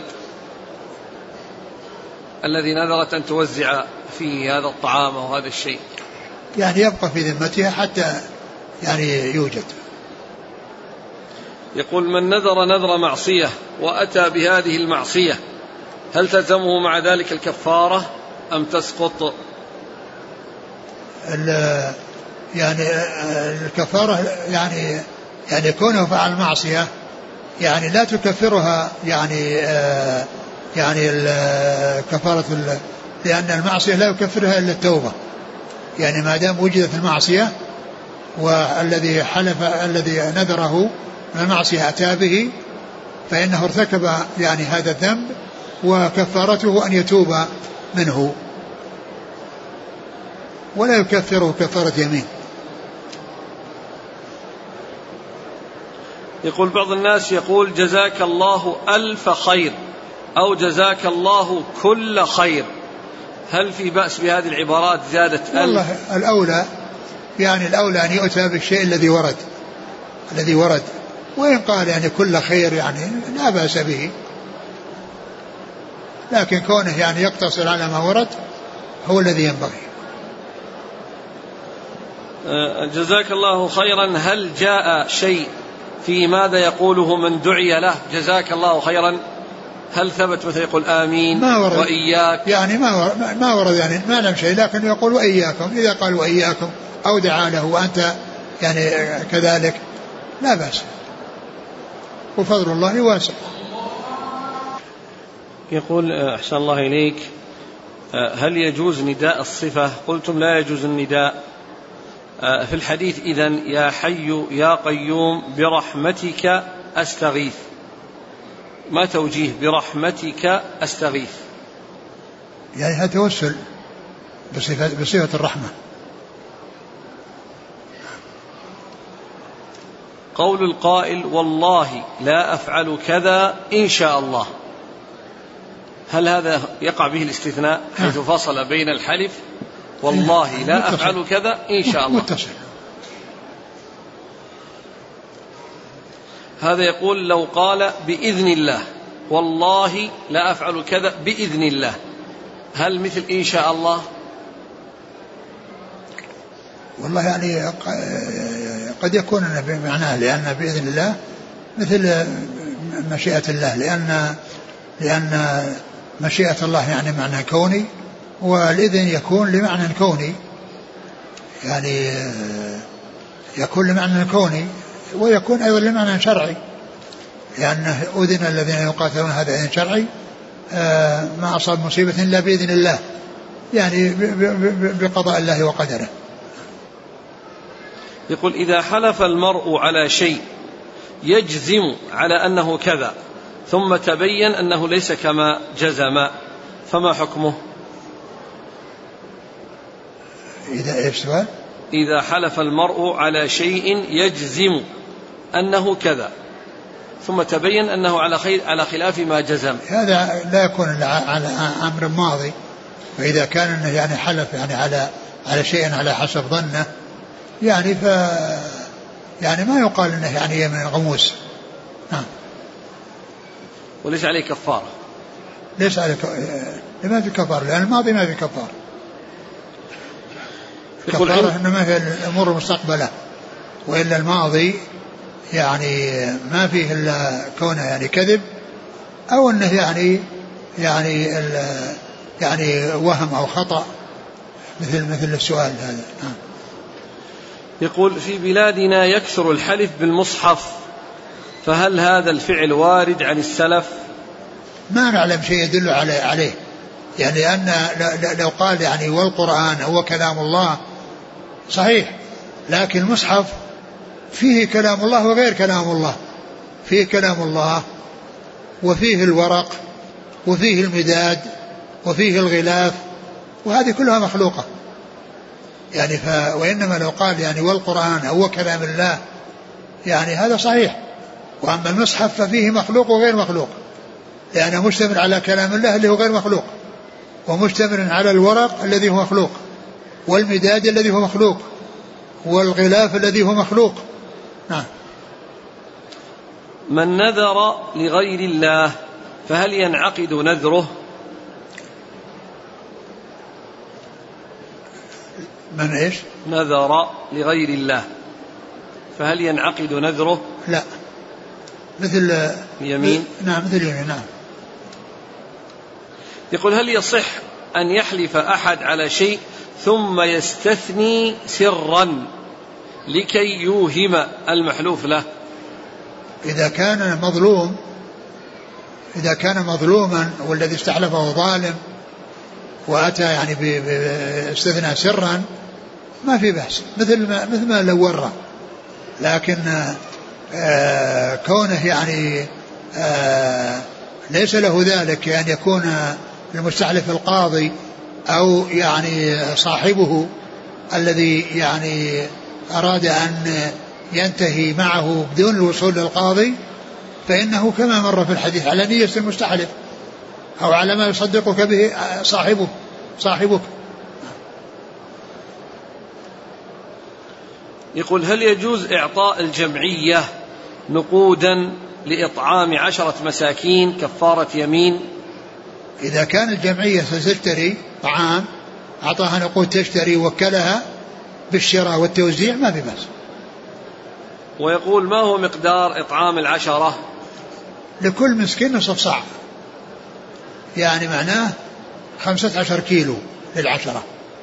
الذي نذرت أن توزع فيه هذا الطعام أو هذا الشيء، يعني يبقى في ذمتها حتى يعني يوجد. يقول من نذر نذر معصية وأتى بهذه المعصية هل تلزمه مع ذلك الكفارة أم تسقط؟ يعني الكفارة يعني كونه فعل معصية يعني لا تكفرها يعني الكفارة، لأن المعصية لا يكفرها إلا التوبة. يعني ما دام وجدت المعصية والذي حلف الذي نذره من المعصية أتى به فإنه ارتكب يعني هذا الذنب، وكفارته أن يتوب منه ولا يكفره كفارة يمين. يقول بعض الناس يقول جزاك الله ألف خير أو جزاك الله كل خير، هل في بأس بهذه العبارات زيادة ألف؟ والله الأولى أن يؤتى بالشيء الذي ورد وإن قال يعني كل خير يعني لا بأس به، لكن كونه يعني يقتصر على ما ورد هو الذي ينبغي. جزاك الله خيرا، هل جاء شيء في ماذا يقوله من دعي له جزاك الله خيرا؟ هل ثبت مثل يقول آمين ما ورد وإياك؟ يعني ما ورد يعني ما لم شيء، لكن يقول وإياكم، إذا قال وإياكم أو دعا له وأنت يعني كذلك لا بأس، وفضل الله واسع. يقول أحسن الله إليك، هل يجوز نداء الصفة؟ قلتم لا يجوز النداء في الحديث إذن يا حي يا قيوم برحمتك أستغيث، ما توجيه برحمتك أستغيث؟ يعني هذا توسل بصفة الرحمة. قول القائل والله لا أفعل كذا إن شاء الله، هل هذا يقع به الاستثناء حيث فصل بين الحلف والله لا أفعل كذا إن شاء الله؟ متصل. هذا يقول لو قال بإذن الله والله لا أفعل كذا بإذن الله، هل مثل إن شاء الله؟ والله يعني قد يكون بمعناه، لأن بإذن الله مثل مشيئة الله، لأن مشيئة الله يعني معنى كوني، والإذن يكون لمعنى كوني، يعني يكون لمعنى كوني ويكون أيضا لمعنى شرعي، لأنه أذن الذين يقاتلون هذا إذن شرعي، ما أصاب مصيبة إلا بإذن الله، يعني بقضاء الله وقدره. يقول إذا حلف المرء على شيء يجزم على أنه كذا ثم تبين أنه ليس كما جزم فما حكمه؟ إذا حلف المرء على شيء يجزم أنه كذا ثم تبين أنه على خلاف ما جزم، هذا لا يكون على أمر ماضي، فإذا كان إنه يعني حلف يعني على شيء على حسب ظنه يعني يعني ما يقال إنه يعني من غموس. نعم. وليس عليه كفارة؟ ليس عليه ما في كفارة، لأن الماضي ما في كفارة. كفارة إنما هي الأمور المستقبلة، وإلا الماضي يعني ما فيه إلا كونه يعني كذب أو أنه يعني وهم أو خطأ مثل السؤال هذا. يقول في بلادنا يكثر الحلف بالمصحف، فهل هذا الفعل وارد عن السلف؟ ما نعلم شيء يدل عليه، يعني لأن لو قال يعني والقرآن هو كلام الله صحيح، لكن المصحف فيه كلام الله وغير كلام الله، فيه كلام الله وفيه الورق وفيه المداد وفيه الغلاف، وهذه كلها مخلوقة يعني وإنما لو قال يعني والقرآن هو كلام الله يعني هذا صحيح، وأما المصحف ففيه مخلوق وغير مخلوق، لأنه مشتمل على كلام الله اللي هو غير مخلوق، ومشتمل على الورق الذي هو مخلوق، والمداد الذي هو مخلوق، والغلاف الذي هو مخلوق. نعم. من نذر لغير الله فهل ينعقد نذره؟ من إيش؟ نذر لغير الله فهل ينعقد نذره؟ لا، مثل اليمين. نعم مثل اليمين. نعم. يقول هل يصح أن يحلف أحد على شيء ثم يستثني سرا لكي يوهم المحلوف له؟ إذا كان مظلوما والذي استحلفه ظالم وأتى يعني باستثناء سرا ما في بأس، مثل ما لو ورى، لكن كونه يعني ليس له ذلك أن يكون المستحلف القاضي أو يعني صاحبه الذي يعني أراد أن ينتهي معه بدون الوصول للقاضي، فإنه كما مر في الحديث على نية المستحلف أو على ما يصدقك به صاحبك. يقول هل يجوز إعطاء الجمعية نقودا لإطعام 10 مساكين كفارة يمين؟ إذا كان الجمعية ستشتري طعام أعطاها نقود تشتري وكلها بالشراء والتوزيع ما في بأس. ويقول ما هو مقدار إطعام 10؟ لكل مسكين نصف صاع، يعني معناه 15 كيلو لل10.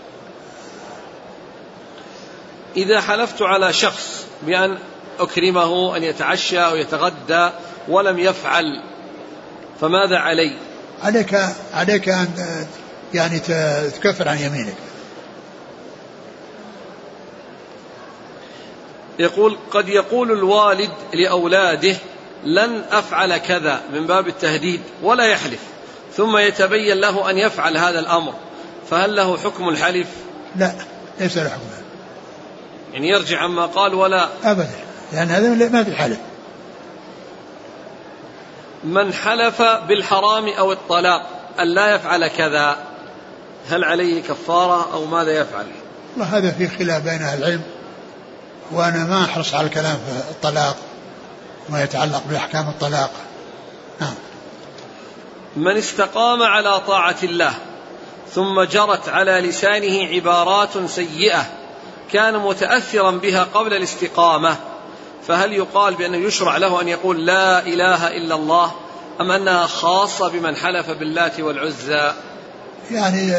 إذا حلفت على شخص بأن أكرمه أن يتعشى أو يتغدى ولم يفعل فماذا علي؟ عليك أن يعني تكفر عن يمينك. يقول قد يقول الوالد لأولاده لن أفعل كذا من باب التهديد ولا يحلف، ثم يتبين له أن يفعل هذا الأمر، فهل له حكم الحلف؟ لا، ليس له حكم، يعني يرجع عما قال ولا أبدا، لأن هذا ما في حلف. من حلف بالحرام أو الطلاق أن لا يفعل كذا هل عليه كفارة أو ماذا يفعل؟ والله هذا في خلاف بين أهل العلم، وأنا ما أحرص على الكلام في الطلاق وما يتعلق بأحكام الطلاق. من استقام على طاعة الله ثم جرت على لسانه عبارات سيئة كان متأثرا بها قبل الاستقامة، فهل يقال بأنه يشرع له أن يقول لا إله إلا الله أم أنها خاصة بمن حلف باللات والعزى؟ يعني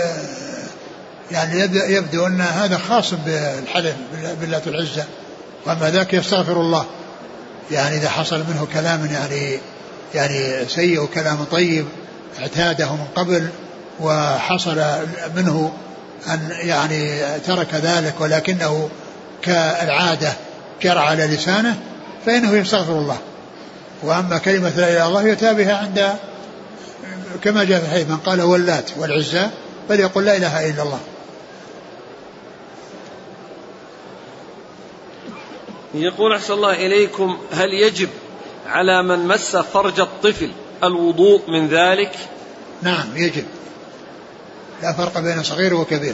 يبدو أن هذا خاص بالحلف باللات والعزى، وأما ذاك يستغفر الله. يعني إذا حصل منه كلام يعني سيء وكلام طيب اعتاده من قبل وحصل منه أن يعني ترك ذلك ولكنه كالعادة جرى على لسانه فإنه يستغفر الله. وأما كلمة لا إله إلا الله يتابعها عند كما جاء في الحديث من قال واللات والعزى فليقل لا إله إلا الله. يقول أحسن الله إليكم هل يجب على من مس فرج الطفل الوضوء من ذلك؟ نعم يجب، لا فرق بين صغير وكبير.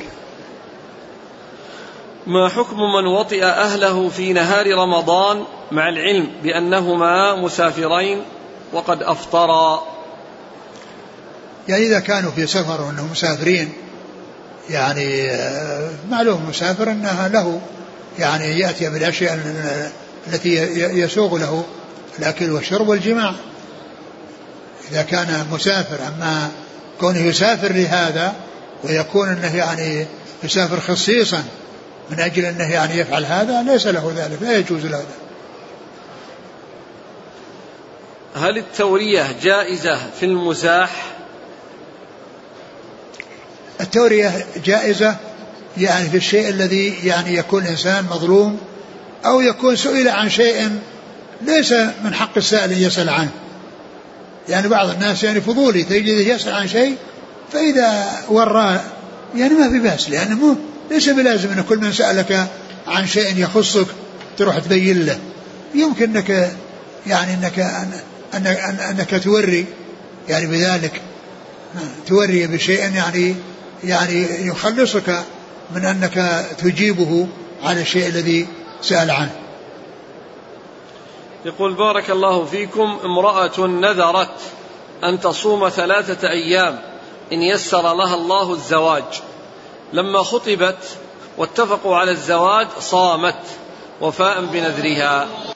ما حكم من وطئ أهله في نهار رمضان مع العلم بأنهما مسافرين وقد أفطرا؟ يعني إذا كانوا في سفر وأنهم مسافرين يعني معلوم مسافر أنها له يعني يأتي بالأشياء التي يسوغ له الأكل والشرب والجماع إذا كان مسافر. أما كونه يسافر لهذا ويكون أنه يعني يسافر خصيصا من أجل أنه يعني يفعل هذا ليس له ذلك، لا يجوز له ذلك. هل التورية جائزة في المزاح؟ التورية جائزة يعني في الشيء الذي يعني يكون الإنسان مظلوم أو يكون سئل عن شيء ليس من حق السائل أن يسأل عنه. يعني بعض الناس يعني فضولي تجده يسأل عن شيء فإذا وراه يعني ما في بأس، لأنه ليس بلازم أن كل من سألك عن شيء يخصك تروح تبين له. يمكن أنك يعني أنك توري يعني بذلك توري بشيء يعني يخلصك من أنك تجيبه على الشيء الذي سأل عنه. يقول بارك الله فيكم امرأة نذرت أن تصوم 3 أيام إن يسر لها الله الزواج، لما خطبت واتفقوا على الزواج صامت وفاء بنذرها،